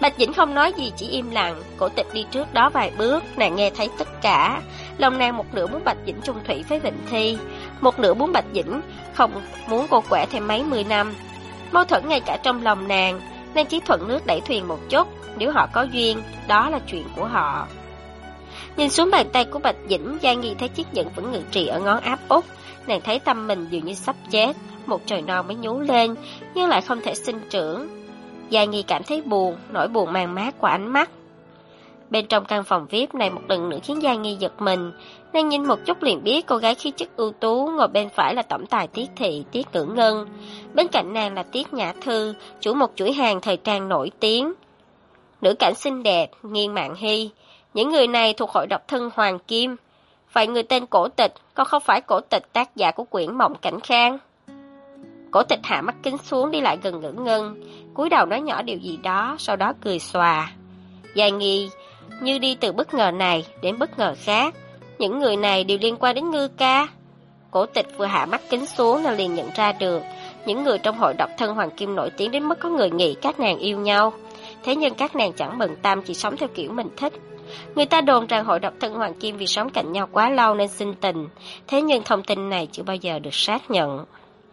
Bạch Dĩnh không nói gì, chỉ im lặng. Cổ Tịch đi trước đó vài bước, nàng nghe thấy tất cả. Lòng nàng một nửa muốn Bạch Dĩnh chung thủy với Vịnh Thi, một nửa muốn Bạch Dĩnh không muốn cô quẻ thêm mấy 10 năm. Mâu thuẫn ngay cả trong lòng nàng chỉ thuận nước đẩy thuyền một chút. Nếu họ có duyên, đó là chuyện của họ. Nhìn xuống bàn tay của Bạch Dĩnh, Giai Nghi thấy chiếc nhẫn vẫn ngự trị ở ngón áp út. Nàng thấy tâm mình dường như sắp chết. Một trời non mới nhú lên, nhưng lại không thể sinh trưởng. Giai Nghi cảm thấy buồn, nỗi buồn man mác qua ánh mắt. Bên trong căn phòng VIP này một lần nữa khiến Giai Nghi giật mình. Nàng nhìn một chút liền biết cô gái khí chất ưu tú ngồi bên phải là tổng tài Tiết Thị, Tiết Ngữ Ngân. Bên cạnh nàng là Tiết Nhã Thư, chủ một chuỗi hàng thời trang nổi tiếng. Nữ cảnh xinh đẹp, Nghiên Mạn Hy. Những người này thuộc hội độc thân Hoàng Kim. Vậy người tên Cổ Tịch, còn không phải Cổ Tịch tác giả của quyển Mộng Cảnh Khang. Cổ Tịch hạ mắt kính xuống đi lại gần Ngữ Ngân, cúi đầu nói nhỏ điều gì đó, sau đó cười xòa. Giai Nghi như đi từ bất ngờ này đến bất ngờ khác. Những người này đều liên quan đến Ngư Ca. Cổ Tịch vừa hạ mắt kính xuống là liền nhận ra được, những người trong hội độc thân Hoàng Kim nổi tiếng đến mức có người nghĩ các nàng yêu nhau. Thế nhưng các nàng chẳng bận tâm, chỉ sống theo kiểu mình thích. Người ta đồn rằng hội độc thân Hoàng Kim vì sống cạnh nhau quá lâu nên sinh tình. Thế nhưng thông tin này chưa bao giờ được xác nhận.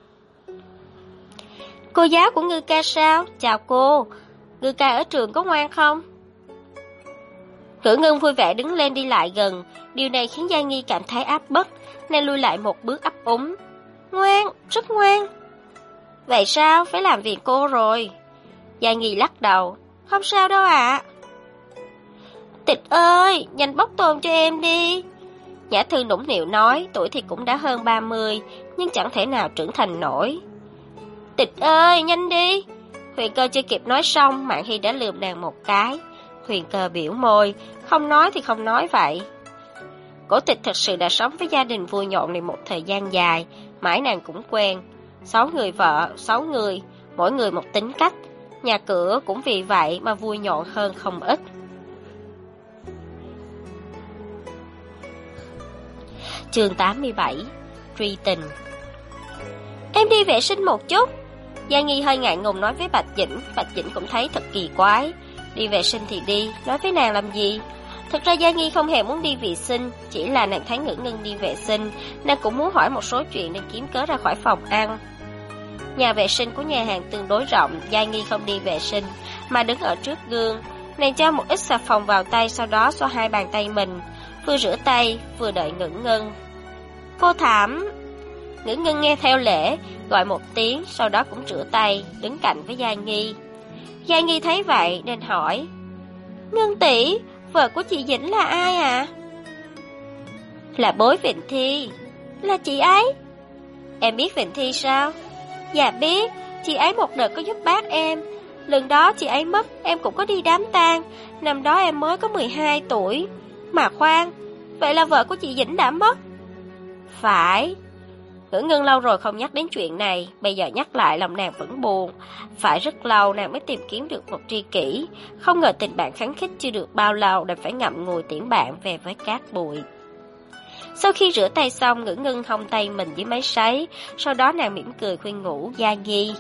Cô giáo của Ngư Ca sao? Chào cô. Ngư Ca ở trường có ngoan không? Ngữ Ngân vui vẻ đứng lên đi lại gần. Điều này khiến Giai Nghi cảm thấy áp bức, nên lui lại một bước ấp úng. Ngoan, rất ngoan. Vậy sao? Phải làm việc cô rồi. Giai Nghi lắc đầu. Không sao đâu ạ. Tịch ơi, nhanh bóc tôm cho em đi. Nhã Thư nũng nịu nói, tuổi thì cũng đã hơn 30, nhưng chẳng thể nào trưởng thành nổi. Tịch ơi, nhanh đi. Huyền Cơ chưa kịp nói xong, Mạn Hy đã lườm nàng một cái. Huyền Cơ biểu môi, không nói thì không nói vậy. Cổ Tịch thật sự đã sống với gia đình vui nhộn này một thời gian dài, mãi nàng cũng quen. 6 người vợ, 6 người, mỗi người một tính cách. Nhà cửa cũng vì vậy mà vui nhộn hơn không ít. Chương 87 Truy tình. Em đi vệ sinh một chút. Giai Nghi hơi ngại ngùng nói với Bạch Dĩnh. Bạch Dĩnh cũng thấy thật kỳ quái. Đi vệ sinh thì đi, nói với nàng làm gì? Thực ra Giai Nghi không hề muốn đi vệ sinh, chỉ là nàng thấy Ngữ Ngân đi vệ sinh, nàng cũng muốn hỏi một số chuyện nên kiếm cớ ra khỏi phòng ăn. Nhà vệ sinh của nhà hàng tương đối rộng, Giai Nghi không đi vệ sinh mà đứng ở trước gương. Nàng cho một ít xà phòng vào tay, sau đó xoa hai bàn tay mình, vừa rửa tay vừa đợi Ngữ Ngân. Cô Thảm. Ngữ Ngân nghe theo lễ, gọi một tiếng, sau đó cũng rửa tay, đứng cạnh với Giai Nghi. Giai Nghi thấy vậy nên hỏi, Ngân tỷ, vợ của chị Dĩnh là ai ạ? Là bối Vịnh Thi. Là chị ấy? Em biết Vịnh Thi sao? Dạ biết, chị ấy một đợt có giúp bác em. Lần đó chị ấy mất, em cũng có đi đám tang. Năm đó em mới có 12 tuổi. Mà khoan, vậy là vợ của chị Dĩnh đã mất? Phải. Ngữ Ngân lâu rồi không nhắc đến chuyện này, bây giờ nhắc lại lòng nàng vẫn buồn. Phải rất lâu nàng mới tìm kiếm được một tri kỷ. Không ngờ tình bạn khắng khích chưa được bao lâu đành phải ngậm ngùi tiễn bạn về với cát bụi. Sau khi rửa tay xong, Ngữ Ngân hông tay mình với máy sấy, sau đó nàng mỉm cười khuyên nhủ Giai Nghi.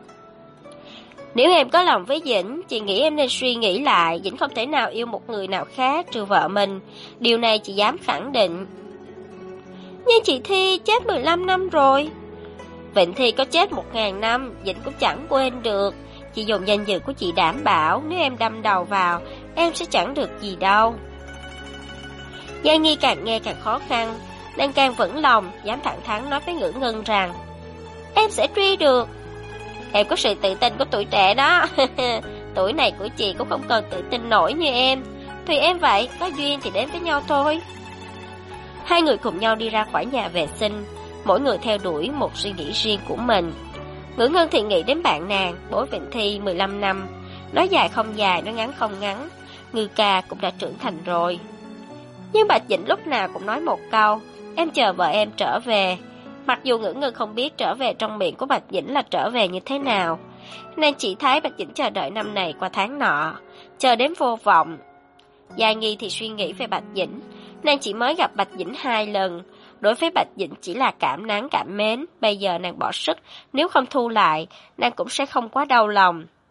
Nếu em có lòng với Dĩnh, chị nghĩ em nên suy nghĩ lại. Dĩnh không thể nào yêu một người nào khác trừ vợ mình. Điều này chị dám khẳng định. Nhưng chị Thi chết 15 năm rồi. Vịnh Thi có chết 1000 năm, Dĩnh cũng chẳng quên được. Chị dùng danh dự của chị đảm bảo, nếu em đâm đầu vào, em sẽ chẳng được gì đâu. Giai Nghi càng nghe càng khó khăn, nàng càng vững lòng, dám thẳng thắn nói với Ngữ Ngân rằng em sẽ truy được. Em có sự tự tin của tuổi trẻ đó. Tuổi này của chị cũng không cần tự tin nổi như em. Tùy em vậy, có duyên thì đến với nhau thôi. Hai người cùng nhau đi ra khỏi nhà vệ sinh, mỗi người theo đuổi một suy nghĩ riêng của mình. Ngữ Ngân thì nghĩ đến bạn nàng, bối Vịnh Thi 15 năm. Nói dài không dài, nói ngắn không ngắn. Ngư Ca cũng đã trưởng thành rồi. Nhưng Bạch Dĩnh lúc nào cũng nói một câu, em chờ vợ em trở về. Mặc dù Ngữ Ngân không biết trở về trong miệng của Bạch Dĩnh là trở về như thế nào, nên chỉ thấy Bạch Dĩnh chờ đợi năm này qua tháng nọ, chờ đến vô vọng. Giai Nghi thì suy nghĩ về Bạch Dĩnh, nàng chỉ mới gặp Bạch Dĩnh 2 lần, đối với Bạch Dĩnh chỉ là cảm nắng cảm mến, bây giờ nàng bỏ sức, nếu không thu lại, nàng cũng sẽ không quá đau lòng.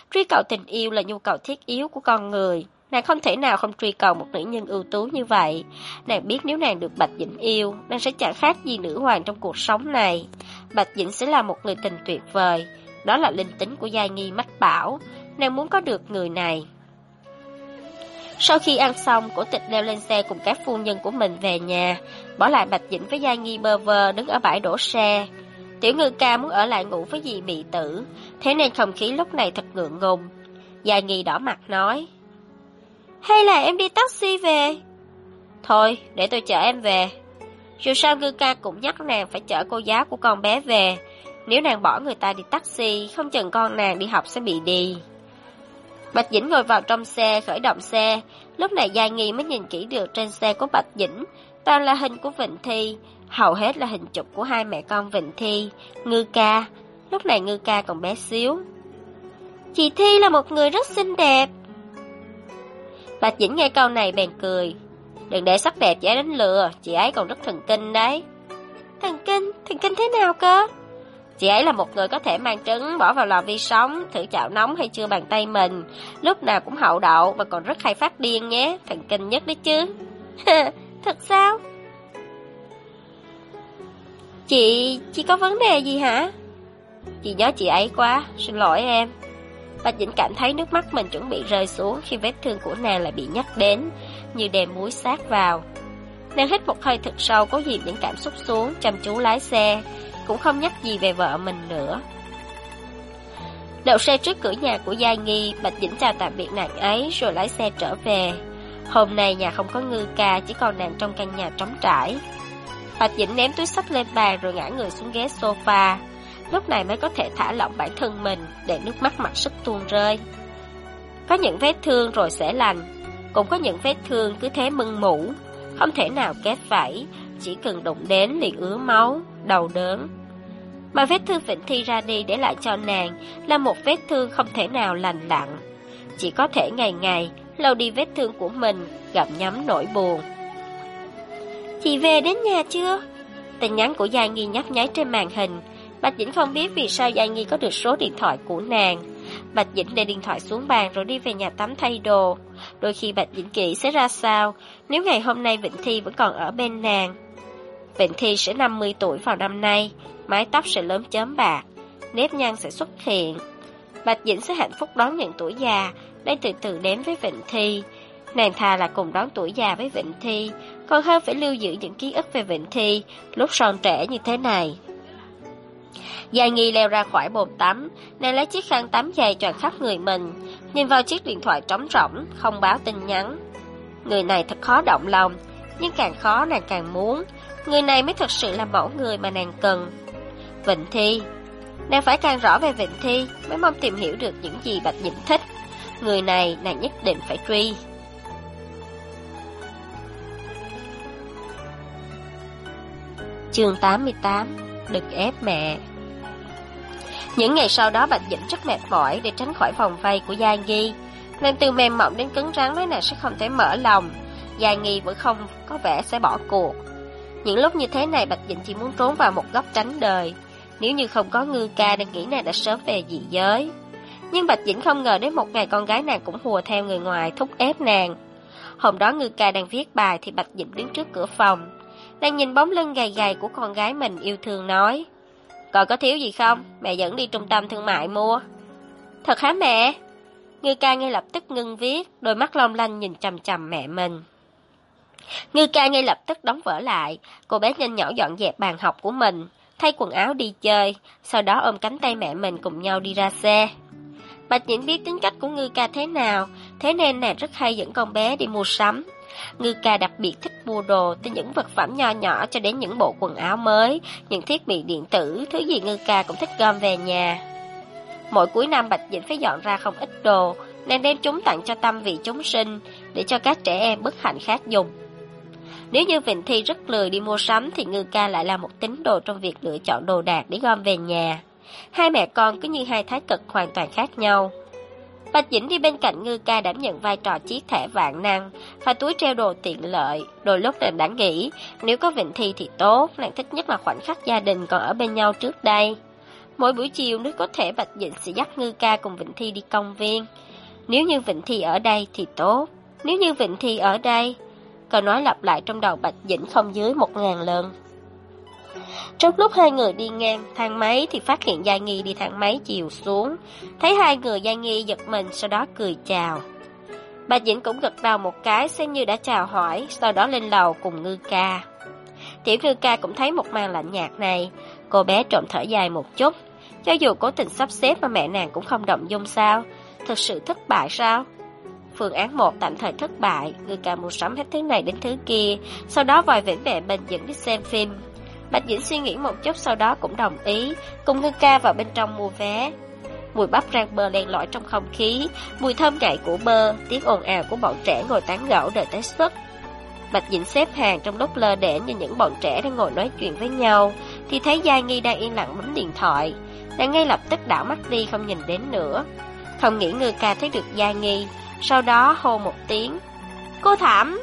Truy cầu tình yêu là nhu cầu thiết yếu của con người. Nàng không thể nào không truy cầu một nữ nhân ưu tú như vậy. Nàng biết nếu nàng được Bạch Dĩnh yêu, nàng sẽ chẳng khác gì nữ hoàng trong cuộc sống này. Bạch Dĩnh sẽ là một người tình tuyệt vời. Đó là linh tính của Giai Nghi mách bảo. Nàng muốn có được người này. Sau khi ăn xong, Cổ Tịch leo lên xe cùng các phu nhân của mình về nhà, bỏ lại Bạch Dĩnh với Giai Nghi bơ vơ đứng ở bãi đổ xe. Tiểu Ngư Ca muốn ở lại ngủ với dì Mị Tử, thế nên không khí lúc này thật ngượng ngùng. Giai Nghi đỏ mặt nói: hay là em đi taxi về? Thôi, để tôi chở em về. Dù sao Ngư Ca cũng nhắc nàng phải chở cô giáo của con bé về. Nếu nàng bỏ người ta đi taxi, không chừng con nàng đi học sẽ bị đi. Bạch Dĩnh ngồi vào trong xe, khởi động xe. Lúc này Giai Nghi mới nhìn kỹ được trên xe của Bạch Dĩnh, toàn là hình của Vịnh Thi, hầu hết là hình chụp của hai mẹ con Vịnh Thi, Ngư Ca. Lúc này Ngư Ca còn bé xíu. Chị Thi là một người rất xinh đẹp. Bạch Dĩnh nghe câu này bèn cười. Đừng để sắc đẹp dễ đánh lừa, chị ấy còn rất thần kinh đấy. Thần kinh thế nào cơ? Chị ấy là một người có thể mang trứng bỏ vào lò vi sóng, thử chảo nóng hay chưa bằng tay mình, lúc nào cũng hậu đậu mà còn rất hay phát điên nhé, thần kinh nhất đấy chứ. Thật sao? Chị có vấn đề gì hả? Chị nhớ chị ấy quá, xin lỗi em. Bạch Dĩnh cảm thấy nước mắt mình chuẩn bị rơi xuống khi vết thương của nàng lại bị nhắc đến, như đè muối sát vào. Nàng hít một hơi thật sâu, cố dìm những cảm xúc xuống, chăm chú lái xe, cũng không nhắc gì về vợ mình nữa. Đậu xe trước cửa nhà của Giai Nghi, Bạch Dĩnh chào tạm biệt nàng ấy rồi lái xe trở về. Hôm nay nhà không có Ngư Ca, chỉ còn nàng trong căn nhà trống trải. Bạch Dĩnh ném túi xách lên bàn rồi ngã người xuống ghế sofa. Lúc này mới có thể thả lỏng bản thân mình, để nước mắt mặc sức tuôn rơi. Có những vết thương rồi sẽ lành, cũng có những vết thương cứ thế mưng mủ, không thể nào kết vảy, chỉ cần đụng đến liền ứa máu, đau đớn. Mà vết thương Vịnh Thi ra đi để lại cho nàng là một vết thương không thể nào lành lặn, chỉ có thể ngày ngày lau đi vết thương của mình, gặm nhấm nỗi buồn. Chị về đến nhà chưa? Tin nhắn của Giai Nghi nhấp nháy trên màn hình. Bạch Dĩnh không biết vì sao Giai Nghi có được số điện thoại của nàng. Bạch Dĩnh để điện thoại xuống bàn rồi đi về nhà tắm thay đồ. Đôi khi Bạch Dĩnh nghĩ sẽ ra sao nếu ngày hôm nay Vịnh Thi vẫn còn ở bên nàng. Vịnh Thi sẽ 50 tuổi vào năm nay, mái tóc sẽ lớn chớm bạc, nếp nhăn sẽ xuất hiện. Bạch Dĩnh sẽ hạnh phúc đón nhận tuổi già, đang từ từ đến với Vịnh Thi. Nàng thà là cùng đón tuổi già với Vịnh Thi, còn hơn phải lưu giữ những ký ức về Vịnh Thi lúc son trẻ như thế này. Giai Nghi leo ra khỏi bồn tắm, nàng lấy chiếc khăn tắm dày choàng khắp người mình, nhìn vào chiếc điện thoại trống rỗng, không báo tin nhắn. Người này thật khó động lòng, nhưng càng khó nàng càng muốn. Người này mới thật sự là mẫu người mà nàng cần. Vịnh Thi. Nàng phải càng rõ về Vịnh Thi mới mong tìm hiểu được những gì Bạch Dĩnh thích. Người này nàng nhất định phải truy. Chương 88. Đừng ép mẹ. Những ngày sau đó Bạch Dĩnh rất mệt mỏi để tránh khỏi vòng vây của Giai Nghi. Nàng từ mềm mỏng đến cứng rắn nói nàng sẽ không thể mở lòng. Giai Nghi vẫn không có vẻ sẽ bỏ cuộc. Những lúc như thế này Bạch Dĩnh chỉ muốn trốn vào một góc tránh đời. Nếu như không có Ngư Ca, nàng nghĩ nàng đã sớm về dị giới. Nhưng Bạch Dĩnh không ngờ đến một ngày con gái nàng cũng hùa theo người ngoài thúc ép nàng. Hôm đó Ngư Ca đang viết bài thì Bạch Dĩnh đứng trước cửa phòng. Nàng nhìn bóng lưng gầy gầy của con gái mình yêu thương nói: Còn có thiếu gì không? Mẹ dẫn đi trung tâm thương mại mua. Thật hả mẹ? Ngư Ca ngay lập tức ngưng viết, đôi mắt long lanh nhìn chằm chằm mẹ mình. Ngư Ca ngay lập tức đóng vở lại, cô bé nhanh nhỏ dọn dẹp bàn học của mình, thay quần áo đi chơi, sau đó ôm cánh tay mẹ mình cùng nhau đi ra xe. Bạch Dĩnh biết tính cách của Ngư Ca thế nào, thế nên nàng rất hay dẫn con bé đi mua sắm. Ngư Ca đặc biệt thích mua đồ, từ những vật phẩm nho nhỏ cho đến những bộ quần áo mới, những thiết bị điện tử, thứ gì Ngư Ca cũng thích gom về nhà. Mỗi cuối năm Bạch Dĩnh phải dọn ra không ít đồ, nàng đem chúng tặng cho tâm vị chúng sinh, để cho các trẻ em bất hạnh khác dùng. Nếu như Vịnh Thi rất lười đi mua sắm thì Ngư Ca lại là một tín đồ trong việc lựa chọn đồ đạc để gom về nhà. Hai mẹ con cứ như hai thái cực hoàn toàn khác nhau. Bạch Dĩnh đi bên cạnh Ngư Ca đảm nhận vai trò chiếc thẻ vạn năng và túi treo đồ tiện lợi. Đôi lúc nàng đã nghĩ nếu có Vịnh Thi thì tốt, nàng thích nhất là khoảnh khắc gia đình còn ở bên nhau trước đây. Mỗi buổi chiều nếu có thể Bạch Dĩnh sẽ dắt Ngư Ca cùng Vịnh Thi đi công viên. Nếu như Vịnh Thi ở đây thì tốt. Nếu như Vịnh Thi ở đây. Câu nói lặp lại trong đầu Bạch Dĩnh không dưới 1000 lần. Trong lúc hai người đi ngang thang máy thì phát hiện Giai Nghi đi thang máy chiều xuống. Thấy hai người, Giai Nghi giật mình, sau đó cười chào. Bạch Dĩnh cũng gật đầu một cái xem như đã chào hỏi, sau đó lên lầu cùng Ngư Ca. Tiểu Ngư Ca cũng thấy một màn lạnh nhạt này, cô bé trộm thở dài một chút. Cho dù cố tình sắp xếp mà mẹ nàng cũng không động dung sao? Thực sự thất bại sao? Phương án 1 tạm thời thất bại, Ngư Ca mua sắm hết thứ này đến thứ kia, sau đó vòi vĩnh mẹ mình dẫn đi xem phim. Bạch Dĩnh suy nghĩ một chút sau đó cũng đồng ý, cùng Ngư Ca vào bên trong mua vé. Mùi bắp rang bơ len lỏi trong không khí, mùi thơm ngậy của bơ, tiếng ồn ào của bọn trẻ ngồi tán gẫu đợi tới suất. Bạch Dĩnh xếp hàng trong lúc lơ đễnh nhìn những bọn trẻ đang ngồi nói chuyện với nhau, thì thấy Giai Nghi đang yên lặng bấm điện thoại. Nàng ngay lập tức đảo mắt đi không nhìn đến nữa. Không nghĩ Ngư Ca thấy được Giai Nghi, sau đó hô một tiếng: "Cô Thẩm!"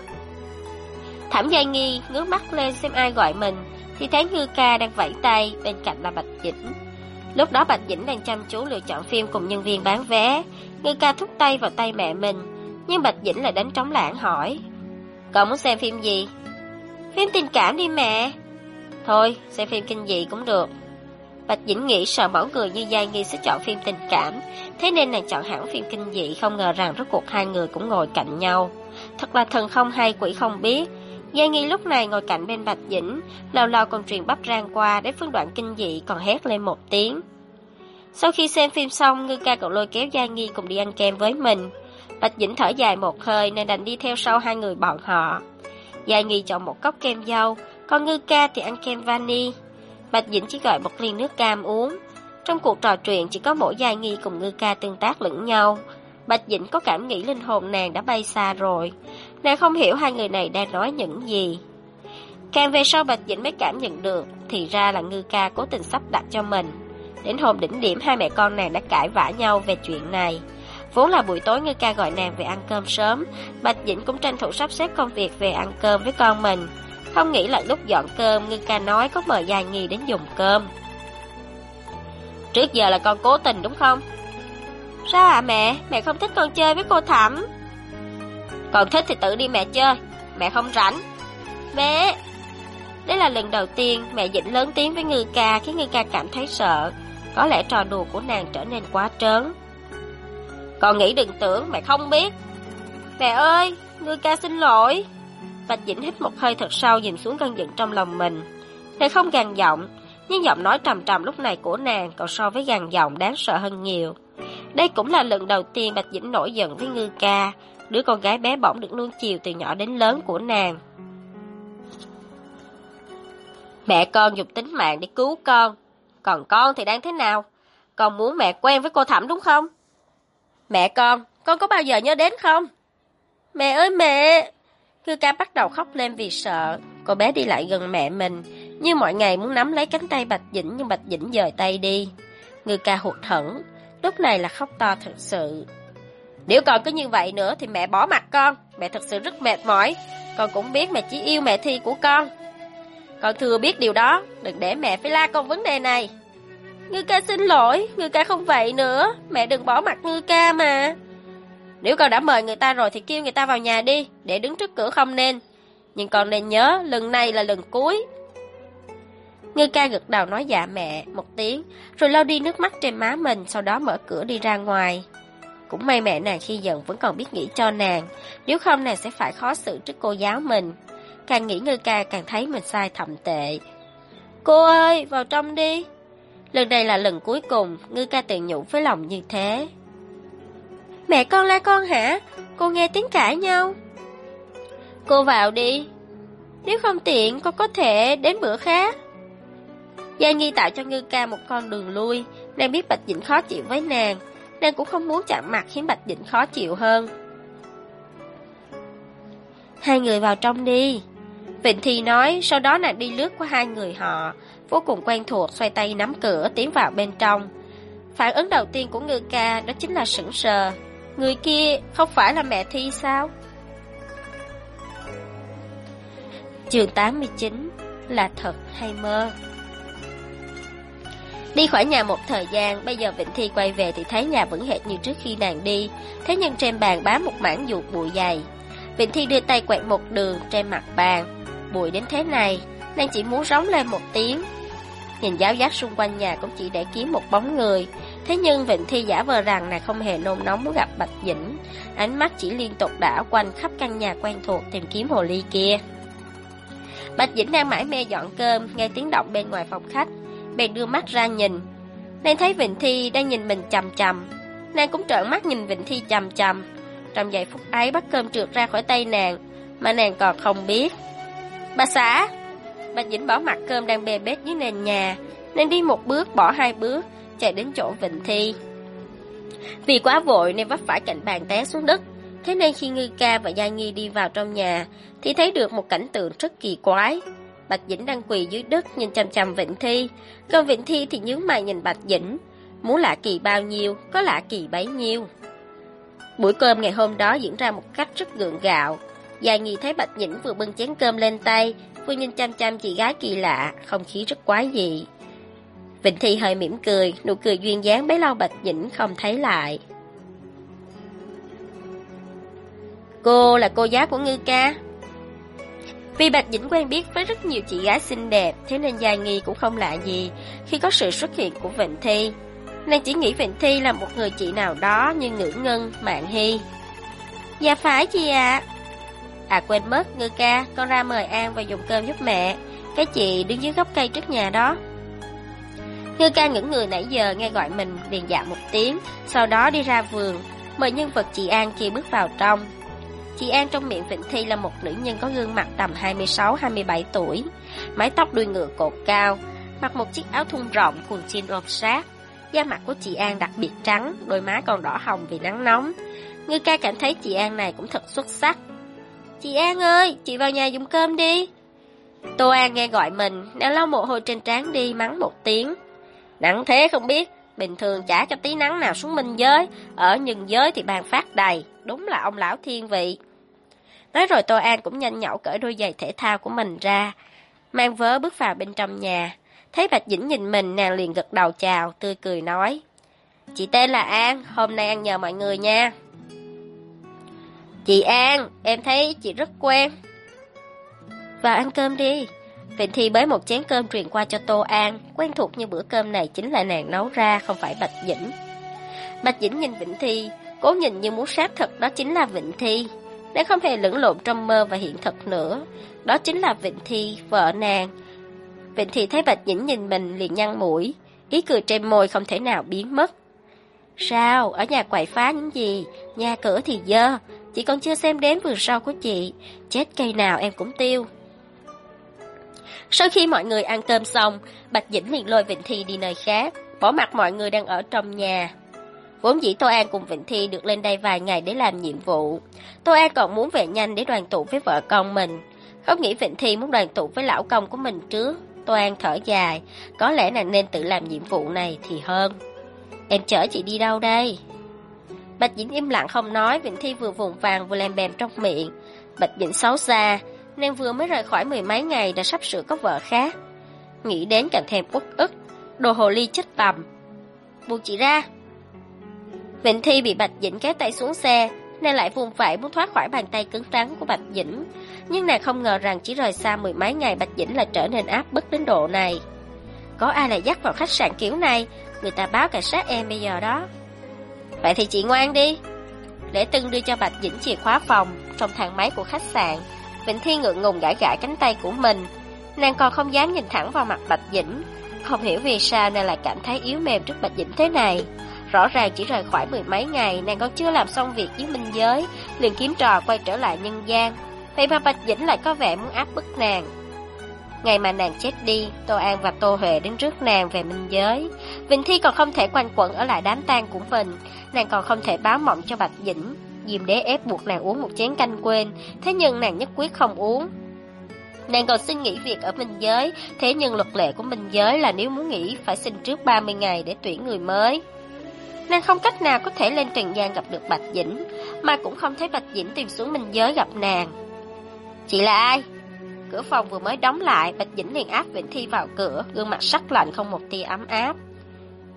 Thẩm Giai Nghi ngước mắt lên xem ai gọi mình, thì thấy Ngư Ca đang vẫy tay, bên cạnh là Bạch Dĩnh. Lúc đó Bạch Dĩnh đang chăm chú lựa chọn phim cùng nhân viên bán vé. Ngư Ca thúc tay vào tay mẹ mình, nhưng Bạch Dĩnh lại đánh trống lảng hỏi: "Cậu muốn xem phim gì?" "Phim tình cảm đi mẹ." "Thôi, xem phim kinh dị cũng được." Bạch Dĩnh nghĩ sợ mẫu người như Giai Nghi sẽ chọn phim tình cảm, thế nên nàng chọn hẳn phim kinh dị, không ngờ rằng rốt cuộc hai người cũng ngồi cạnh nhau. Thật là thần không hay quỷ không biết. Giai Nghi lúc này ngồi cạnh bên Bạch Dĩnh, lâu lâu còn truyền bắp rang qua, đến phân đoạn kinh dị còn hét lên một tiếng. Sau khi xem phim xong, Ngư Ca còn lôi kéo Giai Nghi cùng đi ăn kem với mình. Bạch Dĩnh thở dài một hơi nên đành đi theo sau hai người bọn họ. Giai Nghi chọn một cốc kem dâu, còn Ngư Ca thì ăn kem vani. Bạch Dĩnh chỉ gọi một ly nước cam uống. Trong cuộc trò chuyện chỉ có mỗi Giai Nghi cùng Ngư Ca tương tác lẫn nhau. Bạch Dĩnh có cảm nghĩ linh hồn nàng đã bay xa rồi. Nàng không hiểu hai người này đang nói những gì. Càng về sau Bạch Dĩnh mới cảm nhận được, thì ra là Ngư Ca cố tình sắp đặt cho mình. Đến hôm đỉnh điểm hai mẹ con nàng đã cãi vã nhau về chuyện này. Vốn là buổi tối Ngư Ca gọi nàng về ăn cơm sớm, Bạch Dĩnh cũng tranh thủ sắp xếp công việc về ăn cơm với con mình. Không nghĩ là lúc dọn cơm Ngư Ca nói có mời Giai Nghi đến dùng cơm. "Trước giờ là con cố tình đúng không?" "Sao ạ mẹ? Mẹ không thích con chơi với cô Thẩm." "Con thích thì tự đi mẹ chơi, mẹ không rảnh." "Mẹ!" Đây là lần đầu tiên mẹ Dĩnh lớn tiếng với Ngư Ca, khiến Ngư Ca cảm thấy sợ. Có lẽ trò đùa của nàng trở nên quá trớn. "Con nghĩ đừng tưởng mẹ không biết." "Mẹ ơi, Ngư Ca xin lỗi." Bạch Dĩnh hít một hơi thật sâu, nhìn xuống cơn giận trong lòng mình. Nàng không gằn giọng, nhưng giọng nói trầm trầm lúc này của nàng còn so với gằn giọng đáng sợ hơn nhiều. Đây cũng là lần đầu tiên Bạch Dĩnh nổi giận với Ngư Ca, đứa con gái bé bỏng được nuông chiều từ nhỏ đến lớn của nàng. Mẹ con dùng tính mạng để cứu con, còn con thì đang thế nào? Con muốn mẹ quen với cô Thẩm đúng không? Mẹ con có bao giờ nhớ đến không? Mẹ ơi mẹ! Ngư Ca bắt đầu khóc lên vì sợ. Cô bé đi lại gần mẹ mình, như mọi ngày muốn nắm lấy cánh tay Bạch Dĩnh, nhưng Bạch Dĩnh dời tay đi. Ngư Ca hụt hẫng, lúc này là khóc to thật sự. Nếu con cứ như vậy nữa thì mẹ bỏ mặc con. Mẹ thật sự rất mệt mỏi. Con cũng biết mẹ chỉ yêu mẹ Thi của con. Con thừa biết điều đó, đừng để mẹ phải la con vấn đề này. Ngư Ca xin lỗi, Ngư Ca không vậy nữa. Mẹ đừng bỏ mặc Ngư Ca mà. Nếu con đã mời người ta rồi thì kêu người ta vào nhà đi, để đứng trước cửa không nên. Nhưng con nên nhớ, lần này là lần cuối. Ngư Ca gật đầu nói dạ mẹ một tiếng, rồi lau đi nước mắt trên má mình, sau đó mở cửa đi ra ngoài. Cũng may mẹ nàng khi giận vẫn còn biết nghĩ cho nàng, nếu không nàng sẽ phải khó xử trước cô giáo mình. Càng nghĩ Ngư Ca càng thấy mình sai thậm tệ. Cô ơi, vào trong đi. Lần này là lần cuối cùng, Ngư Ca tự nhủ với lòng như thế. Mẹ con la con hả? Cô nghe tiếng cãi nhau. Cô vào đi. Nếu không tiện, con có thể đến bữa khác. Giai Nghi tạo cho Ngư Ca một con đường lui. Nàng biết Bạch Dĩnh khó chịu với nàng, nàng cũng không muốn chạm mặt khiến Bạch Dĩnh khó chịu hơn. Hai người vào trong đi. Vịnh Thi nói, sau đó nàng đi lướt qua hai người họ, vô cùng quen thuộc, xoay tay nắm cửa tiến vào bên trong. Phản ứng đầu tiên của Ngư Ca đó chính là sững sờ. Người kia không phải là mẹ Thi sao? Chương 89, là thật hay mơ? Đi khỏi nhà một thời gian, bây giờ Vịnh Thi quay về thì thấy nhà vẫn hệt như trước khi nàng đi. Thế nhưng trên bàn bám một mảng dụt bụi dày. Vịnh Thi đưa tay quẹt một đường trên mặt bàn. Bụi đến thế này, nàng chỉ muốn rống lên một tiếng. Nhìn giáo giác xung quanh nhà cũng chỉ để kiếm một bóng người. Thế nhưng Vịnh Thi giả vờ rằng nàng không hề nôn nóng muốn gặp Bạch Dĩnh. Ánh mắt chỉ liên tục đảo quanh khắp căn nhà quen thuộc tìm kiếm hồ ly kia. Bạch Dĩnh đang mải mê dọn cơm, nghe tiếng động bên ngoài phòng khách, bèn đưa mắt ra nhìn. Nàng thấy Vịnh Thi đang nhìn mình chằm chằm, nàng cũng trợn mắt nhìn Vịnh Thi chằm chằm. Trong giây phút ấy bát cơm trượt ra khỏi tay nàng, mà nàng còn không biết. Bà xã! Bạch Dĩnh bỏ mặt cơm đang bê bết dưới nền nhà, nàng đi một bước bỏ hai bước, chạy đến chỗ Vịnh Thi. Vì quá vội nên vấp phải cạnh bàn té xuống đất. Thế nên khi Ngư Ca và Gia Nghi đi vào trong nhà thì thấy được một cảnh tượng rất kỳ quái. Bạch Dĩnh đang quỳ dưới đất nhìn chằm chằm Vịnh Thi, còn Vịnh Thi thì nhướng mày nhìn Bạch Dĩnh. Muốn lạ kỳ bao nhiêu, có lạ kỳ bấy nhiêu. Buổi cơm ngày hôm đó diễn ra một cách rất gượng gạo. Gia Nghi thấy Bạch Dĩnh vừa bưng chén cơm lên tay, vừa nhìn chằm chằm chị gái kỳ lạ, không khí rất quái dị. Vịnh Thi hơi mỉm cười, nụ cười duyên dáng bấy lâu Bạch Dĩnh không thấy lại. Cô là cô giáo của Ngư Ca. Vì Bạch Dĩnh quen biết với rất nhiều chị gái xinh đẹp, thế nên Gia Nghi cũng không lạ gì khi có sự xuất hiện của Vịnh Thi. Nàng chỉ nghĩ Vịnh Thi là một người chị nào đó như Ngữ Ngân, Mạn Hy. Dạ phải chị ạ. À quên mất, Ngư Ca, con ra mời An và dùng cơm giúp mẹ. Cái chị đứng dưới gốc cây trước nhà đó. Ngư Ca ngẩn người nãy giờ nghe gọi mình, liền dạ một tiếng, sau đó đi ra vườn, mời nhân vật chị An kia bước vào trong. Chị An trong miệng Vịnh Thi là một nữ nhân có gương mặt tầm 26-27 tuổi, mái tóc đuôi ngựa cột cao, mặc một chiếc áo thun rộng quần jean ôm sát. Da mặt của chị An đặc biệt trắng, đôi má còn đỏ hồng vì nắng nóng. Ngư Ca cảm thấy chị An này cũng thật xuất sắc. Chị An ơi, chị vào nhà dùng cơm đi. Tô An nghe gọi mình, nàng lau mồ hôi trên trán đi, mắng một tiếng. Nặng thế không biết, bình thường chả cho tí nắng nào xuống minh giới, ở nhân giới thì bàn phát đầy, đúng là ông lão thiên vị. Nói rồi Tô An cũng nhanh nhảu cởi đôi giày thể thao của mình ra, mang vớ bước vào bên trong nhà. Thấy Bạch Dĩnh nhìn mình, nàng liền gật đầu chào, tươi cười nói. Chị tên là An, hôm nay ăn nhờ mọi người nha. Chị An, em thấy chị rất quen. Vào ăn cơm đi. Vịnh Thi bới một chén cơm truyền qua cho Tô An, quen thuộc như bữa cơm này chính là nàng nấu ra, không phải Bạch Dĩnh. Bạch Dĩnh nhìn Vịnh Thi, cố nhìn như muốn xác thực đó chính là Vịnh Thi. Nàng không hề lẫn lộn trong mơ và hiện thực nữa, đó chính là Vịnh Thi, vợ nàng. Vịnh Thi thấy Bạch Dĩnh nhìn mình liền nhăn mũi, ý cười trên môi không thể nào biến mất. Sao, ở nhà quậy phá những gì, nhà cửa thì dơ, chị còn chưa xem đến vườn rau của chị, chết cây nào em cũng tiêu. Sau khi mọi người ăn cơm xong, Bạch Dĩnh liền lôi Vịnh Thi đi nơi khác, bỏ mặc mọi người đang ở trong nhà. Vốn dĩ Tô An cùng Vịnh Thi được lên đây vài ngày để làm nhiệm vụ. Tô An còn muốn về nhanh để đoàn tụ với vợ con mình. Không nghĩ Vịnh Thi muốn đoàn tụ với lão công của mình trước. Tô An thở dài, có lẽ nàng nên tự làm nhiệm vụ này thì hơn. Em chở chị đi đâu đây? Bạch Dĩnh im lặng không nói, Vịnh Thi vừa vùng vàng vừa làm bèm trong miệng. Bạch Dĩnh xấu xa, nàng vừa mới rời khỏi 10 mấy ngày đã sắp sửa có vợ khác. Nghĩ đến càng thêm uất ức, đồ hồ ly chết tầm. Buông chị ra. Vịnh Thi bị Bạch Dĩnh kéo tay xuống xe, nàng lại vùng vẫy muốn thoát khỏi bàn tay cứng rắn của Bạch Dĩnh. Nhưng nàng không ngờ rằng chỉ rời xa 10 mấy ngày Bạch Dĩnh lại trở nên áp bức đến độ này. Có ai lại dắt vào khách sạn kiểu này, người ta báo cảnh sát em bây giờ đó. Vậy thì chị ngoan đi. Lễ Tân đưa cho Bạch Dĩnh chìa khóa phòng. Trong thang máy của khách sạn, Vịnh Thi ngượng ngùng gãi gãi cánh tay của mình. Nàng còn không dám nhìn thẳng vào mặt Bạch Dĩnh. Không hiểu vì sao nàng lại cảm thấy yếu mềm trước Bạch Dĩnh thế này. Rõ ràng chỉ rời khỏi 10 mấy ngày, nàng còn chưa làm xong việc với minh giới, liền kiếm trò quay trở lại nhân gian. Vậy mà Bạch Dĩnh lại có vẻ muốn áp bức nàng. Ngày mà nàng chết đi, Tô An và Tô Huệ đến rước nàng về minh giới. Vịnh Thi còn không thể quanh quẩn ở lại đám tang của mình, nàng còn không thể báo mộng cho Bạch Dĩnh. Diêm Đế ép buộc nàng uống một chén canh quên, thế nhưng nàng nhất quyết không uống. Nàng còn xin nghỉ việc ở minh giới, thế nhưng luật lệ của minh giới là nếu muốn nghỉ phải xin trước 30 ngày để tuyển người mới. Nàng không cách nào có thể lên trần gian gặp được Bạch Dĩnh, mà cũng không thấy Bạch Dĩnh tìm xuống minh giới gặp nàng. Chị là ai? Cửa phòng vừa mới đóng lại, Bạch Dĩnh liền áp Vịnh Thi vào cửa, gương mặt sắc lạnh không một tia ấm áp.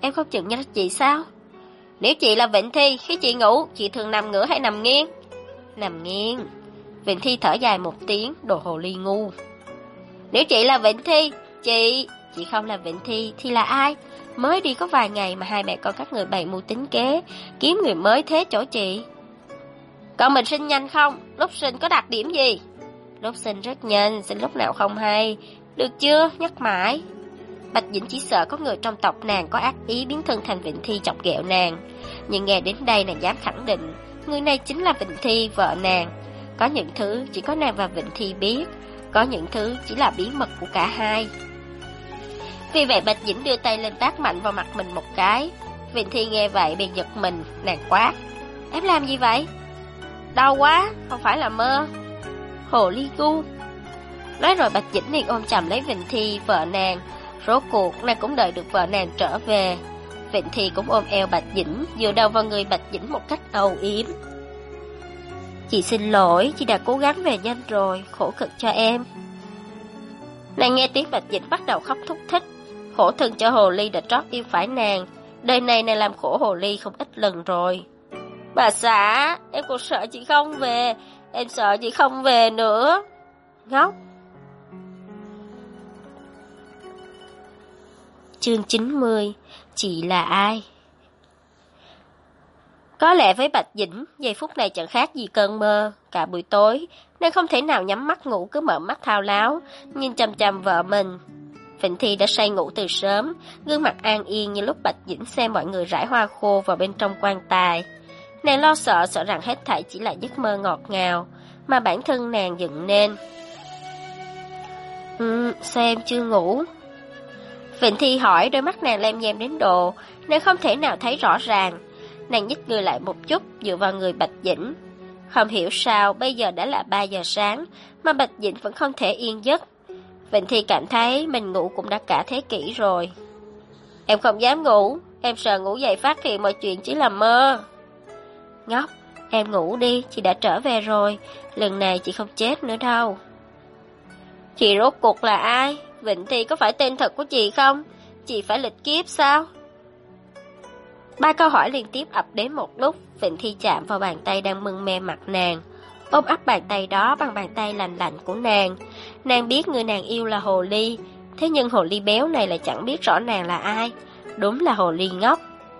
em không chừng nhớ chị sao? Nếu chị là Vịnh Thi, khi chị ngủ, chị thường nằm ngửa hay nằm nghiêng? Nằm nghiêng. Vịnh Thi thở dài một tiếng, đồ hồ ly ngu. Nếu chị là Vịnh Thi, chị không là Vịnh Thi thì là ai? Mới đi có vài ngày mà hai mẹ con các người bày mưu tính kế, kiếm người mới thế chỗ chị. Con mình sinh nhanh không? Lúc sinh có đặc điểm gì? Lúc sinh rất nhanh, sinh lúc nào không hay. Được chưa? Nhắc mãi. Bạch Dĩnh chỉ sợ có người trong tộc nàng có ác ý biến thân thành Vịnh Thi chọc ghẹo nàng. Nhưng nghe đến đây nàng dám khẳng định, người này chính là Vịnh Thi, vợ nàng. Có những thứ chỉ có nàng và Vịnh Thi biết, có những thứ chỉ là bí mật của cả hai. Vì vậy Bạch Dĩnh đưa tay lên tát mạnh vào mặt mình một cái. Vịnh Thi nghe vậy bèn giật mình, nàng quát: Em làm gì vậy? Đau quá, không phải là mơ. Hồ ly gu. Nói rồi Bạch Dĩnh liền ôm chầm lấy Vịnh Thi, vợ nàng. Rốt cuộc nàng cũng đợi được vợ nàng trở về. Vịnh Thi cũng ôm eo Bạch Dĩnh, dựa đầu vào người Bạch Dĩnh một cách âu yếm. Chị xin lỗi, chị đã cố gắng về nhanh rồi, khổ cực cho em. Nàng nghe tiếng Bạch Dĩnh bắt đầu khóc thúc thích. Khổ thân cho hồ ly đã trót yêu phải nàng. Đời này nàng làm khổ hồ ly không ít lần rồi. Bà xã, em còn sợ chị không về. Em sợ chị không về nữa. Ngốc. Chương 90. Chị là ai? Có lẽ với Bạch Dĩnh, giây phút này chẳng khác gì cơn mơ. Cả buổi tối, nàng không thể nào nhắm mắt ngủ, cứ mở mắt thao láo, nhìn chằm chằm vợ mình. Vịnh Thi đã say ngủ từ sớm, gương mặt an yên như lúc Bạch Dĩnh xem mọi người rải hoa khô vào bên trong quan tài. Nàng lo sợ rằng hết thảy chỉ là giấc mơ ngọt ngào, mà bản thân nàng dựng nên. Sao em chưa ngủ? Vịnh Thi hỏi, đôi mắt nàng lem nhem đến độ nàng không thể nào thấy rõ ràng. Nàng nhích người lại một chút, dựa vào người Bạch Dĩnh. Không hiểu sao bây giờ đã là 3 giờ sáng mà Bạch Dĩnh vẫn không thể yên giấc. Vịnh Thi cảm thấy mình ngủ cũng đã cả thế kỷ rồi. Em không dám ngủ, em sợ ngủ dậy phát hiện mọi chuyện chỉ là mơ. Ngốc, em ngủ đi, chị đã trở về rồi. Lần này chị không chết nữa đâu. Chị rốt cuộc là ai? Vịnh Thi có phải tên thật của chị không? Chị phải lịch kiếp sao? 3 câu hỏi liên tiếp ập đến một lúc. Vịnh Thi chạm vào bàn tay đang mân me mặt nàng, ôm ấp bàn tay đó bằng bàn tay lành lạnh của nàng. Nàng biết người nàng yêu là hồ ly, thế nhưng hồ ly béo này lại chẳng biết rõ nàng là ai. Đúng là hồ ly ngốc.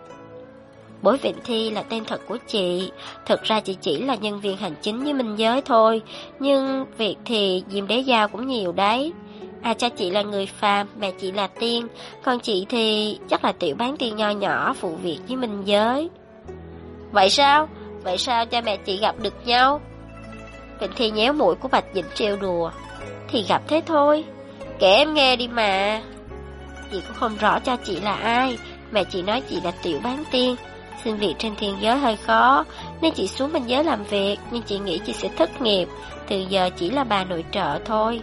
Bối Vịnh Thi là tên thật của chị. Thực ra chị chỉ là nhân viên hành chính với Minh Giới thôi, nhưng việc thì Diêm Đế giao cũng nhiều đấy. Cha chị là người phàm, mẹ chị là tiên, còn chị thì chắc là tiểu bán tiên nho nhỏ phụ việc với Minh Giới. Vậy sao? Vậy sao cha mẹ chị gặp được nhau? Vịnh Thi nhéo mũi của Bạch Dĩnh trêu đùa. Thì gặp thế thôi. Kể em nghe đi mà. Chị cũng không rõ cha chị là ai. Mẹ chị nói chị là tiểu bán tiên. Xin việc trên thiên giới hơi khó, nên chị xuống Minh Giới làm việc. Nhưng chị nghĩ chị sẽ thất nghiệp. Từ giờ chỉ là bà nội trợ thôi.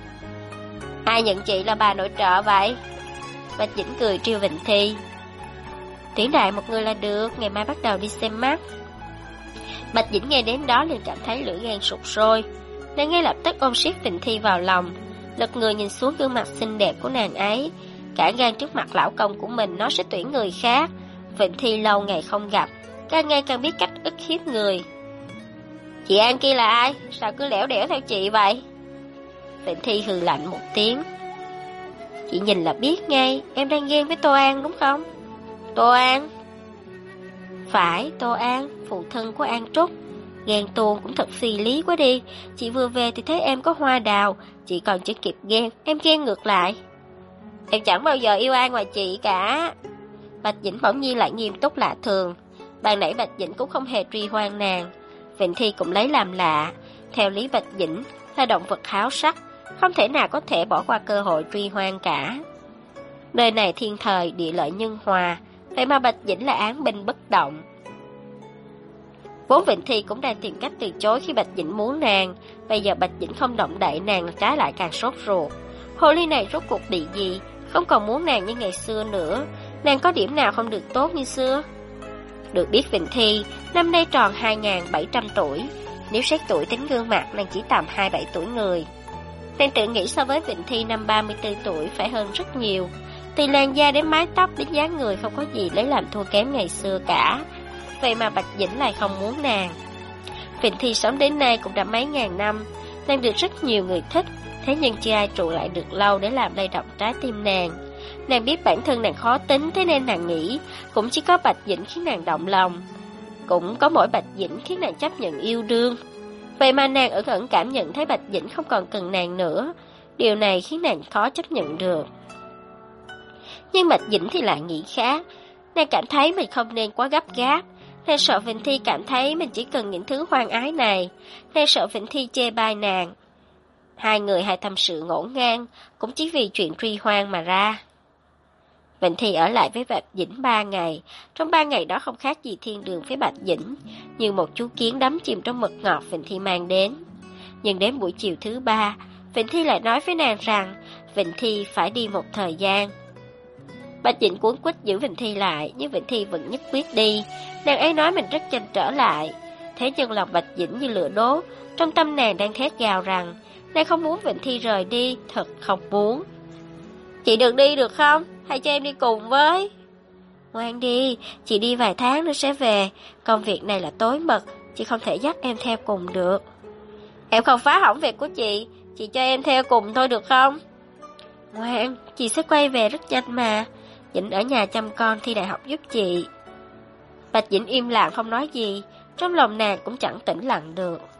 Ai nhận chị là bà nội trợ vậy? Bạch Dĩnh cười trêu Vịnh Thi. Tuyển đại một người là được, ngày mai bắt đầu đi xem mắt. Bạch Dĩnh nghe đến đó liền cảm thấy lửa gan sục sôi. Nàng ngay lập tức ôm siết Vịnh Thi vào lòng, lật người nhìn xuống gương mặt xinh đẹp của nàng ấy. Cả gan trước mặt lão công của mình nó sẽ tuyển người khác. Vịnh Thi lâu ngày không gặp, càng ngày càng biết cách ức hiếp người. Chị An kia là ai? Sao cứ lẻo đẻo theo chị vậy? Vịnh Thi hừ lạnh một tiếng. Chị nhìn là biết ngay, em đang ghen với Tô An đúng không? Tô An? Phải, Tô An, phụ thân của An Trúc. Ghen tuông cũng thật phi lý quá đi. Chị vừa về thì thấy em có hoa đào, chị còn chưa kịp ghen, em ghen ngược lại. Em chẳng bao giờ yêu ai ngoài chị cả. Bạch Dĩnh bỗng nhiên lại nghiêm túc lạ thường. Ban nãy Bạch Dĩnh cũng không hề truy hoang nàng. Vịnh Thi cũng lấy làm lạ. Theo lý Bạch Dĩnh là động vật háo sắc, không thể nào có thể bỏ qua cơ hội truy hoang cả. Nơi này thiên thời địa lợi nhân hòa, vậy mà Bạch Dĩnh là án binh bất động. Vốn Vịnh Thi cũng đang tìm cách từ chối khi Bạch Dĩnh muốn nàng. Bây giờ Bạch Dĩnh không động đậy nàng, trái lại càng sốt ruột. Hồ ly này rốt cuộc bị gì? Không còn muốn nàng như ngày xưa nữa. Nàng có điểm nào không được tốt như xưa? Được biết Vịnh Thi năm nay tròn 2.700 tuổi. Nếu xét tuổi tính gương mặt, nàng chỉ tầm 27 tuổi người. Nàng tự nghĩ so với Vịnh Thi năm 34 tuổi phải hơn rất nhiều. Từ làn da đến mái tóc đến dáng người không có gì lấy làm thua kém ngày xưa cả. Vậy mà Bạch Dĩnh lại không muốn nàng. Vịnh Thi sống đến nay cũng đã mấy ngàn năm, nàng được rất nhiều người thích, thế nhưng chưa ai trụ lại được lâu để làm lay động trái tim nàng. Nàng biết bản thân nàng khó tính, thế nên nàng nghĩ cũng chỉ có Bạch Dĩnh khiến nàng động lòng. Cũng có mỗi Bạch Dĩnh khiến nàng chấp nhận yêu đương. Vậy mà nàng ẩn ẩn cảm nhận thấy Bạch Dĩnh không còn cần nàng nữa. Điều này khiến nàng khó chấp nhận được. Nhưng Bạch Dĩnh thì lại nghĩ khác. Nàng cảm thấy mình không nên quá gấp gáp. Nàng sợ Vịnh Thi cảm thấy mình chỉ cần những thứ hoang ái này. Nàng sợ Vịnh Thi chê bai nàng. Hai người hay tâm sự ngổn ngang, cũng chỉ vì chuyện truy hoang mà ra. Vịnh Thi ở lại với Bạch Dĩnh 3 ngày. Trong 3 ngày đó không khác gì thiên đường với Bạch Dĩnh, như một chú kiến đắm chìm trong mật ngọt Vịnh Thi mang đến. Nhưng đến buổi chiều thứ 3, Vịnh Thi lại nói với nàng rằng Vịnh Thi phải đi một thời gian. Bạch Dĩnh cuống quýt giữ Vịnh Thi lại, nhưng Vịnh Thi vẫn nhất quyết đi. Nàng ấy nói mình rất chăn trở lại. Thế nhưng lòng Bạch Dĩnh như lửa đốt, trong tâm nàng đang thét gào rằng nàng không muốn Vịnh Thi rời đi, thật không muốn. Chị đừng đi được không? Hãy cho em đi cùng với. Ngoan đi, chị đi vài tháng nữa sẽ về. Công việc này là tối mật, chị không thể dắt em theo cùng được. Em không phá hỏng việc của chị cho em theo cùng thôi được không? Ngoan, chị sẽ quay về rất nhanh mà. Dĩnh ở nhà chăm con thi đại học giúp chị. Bạch Dĩnh im lặng không nói gì, trong lòng nàng cũng chẳng tĩnh lặng được.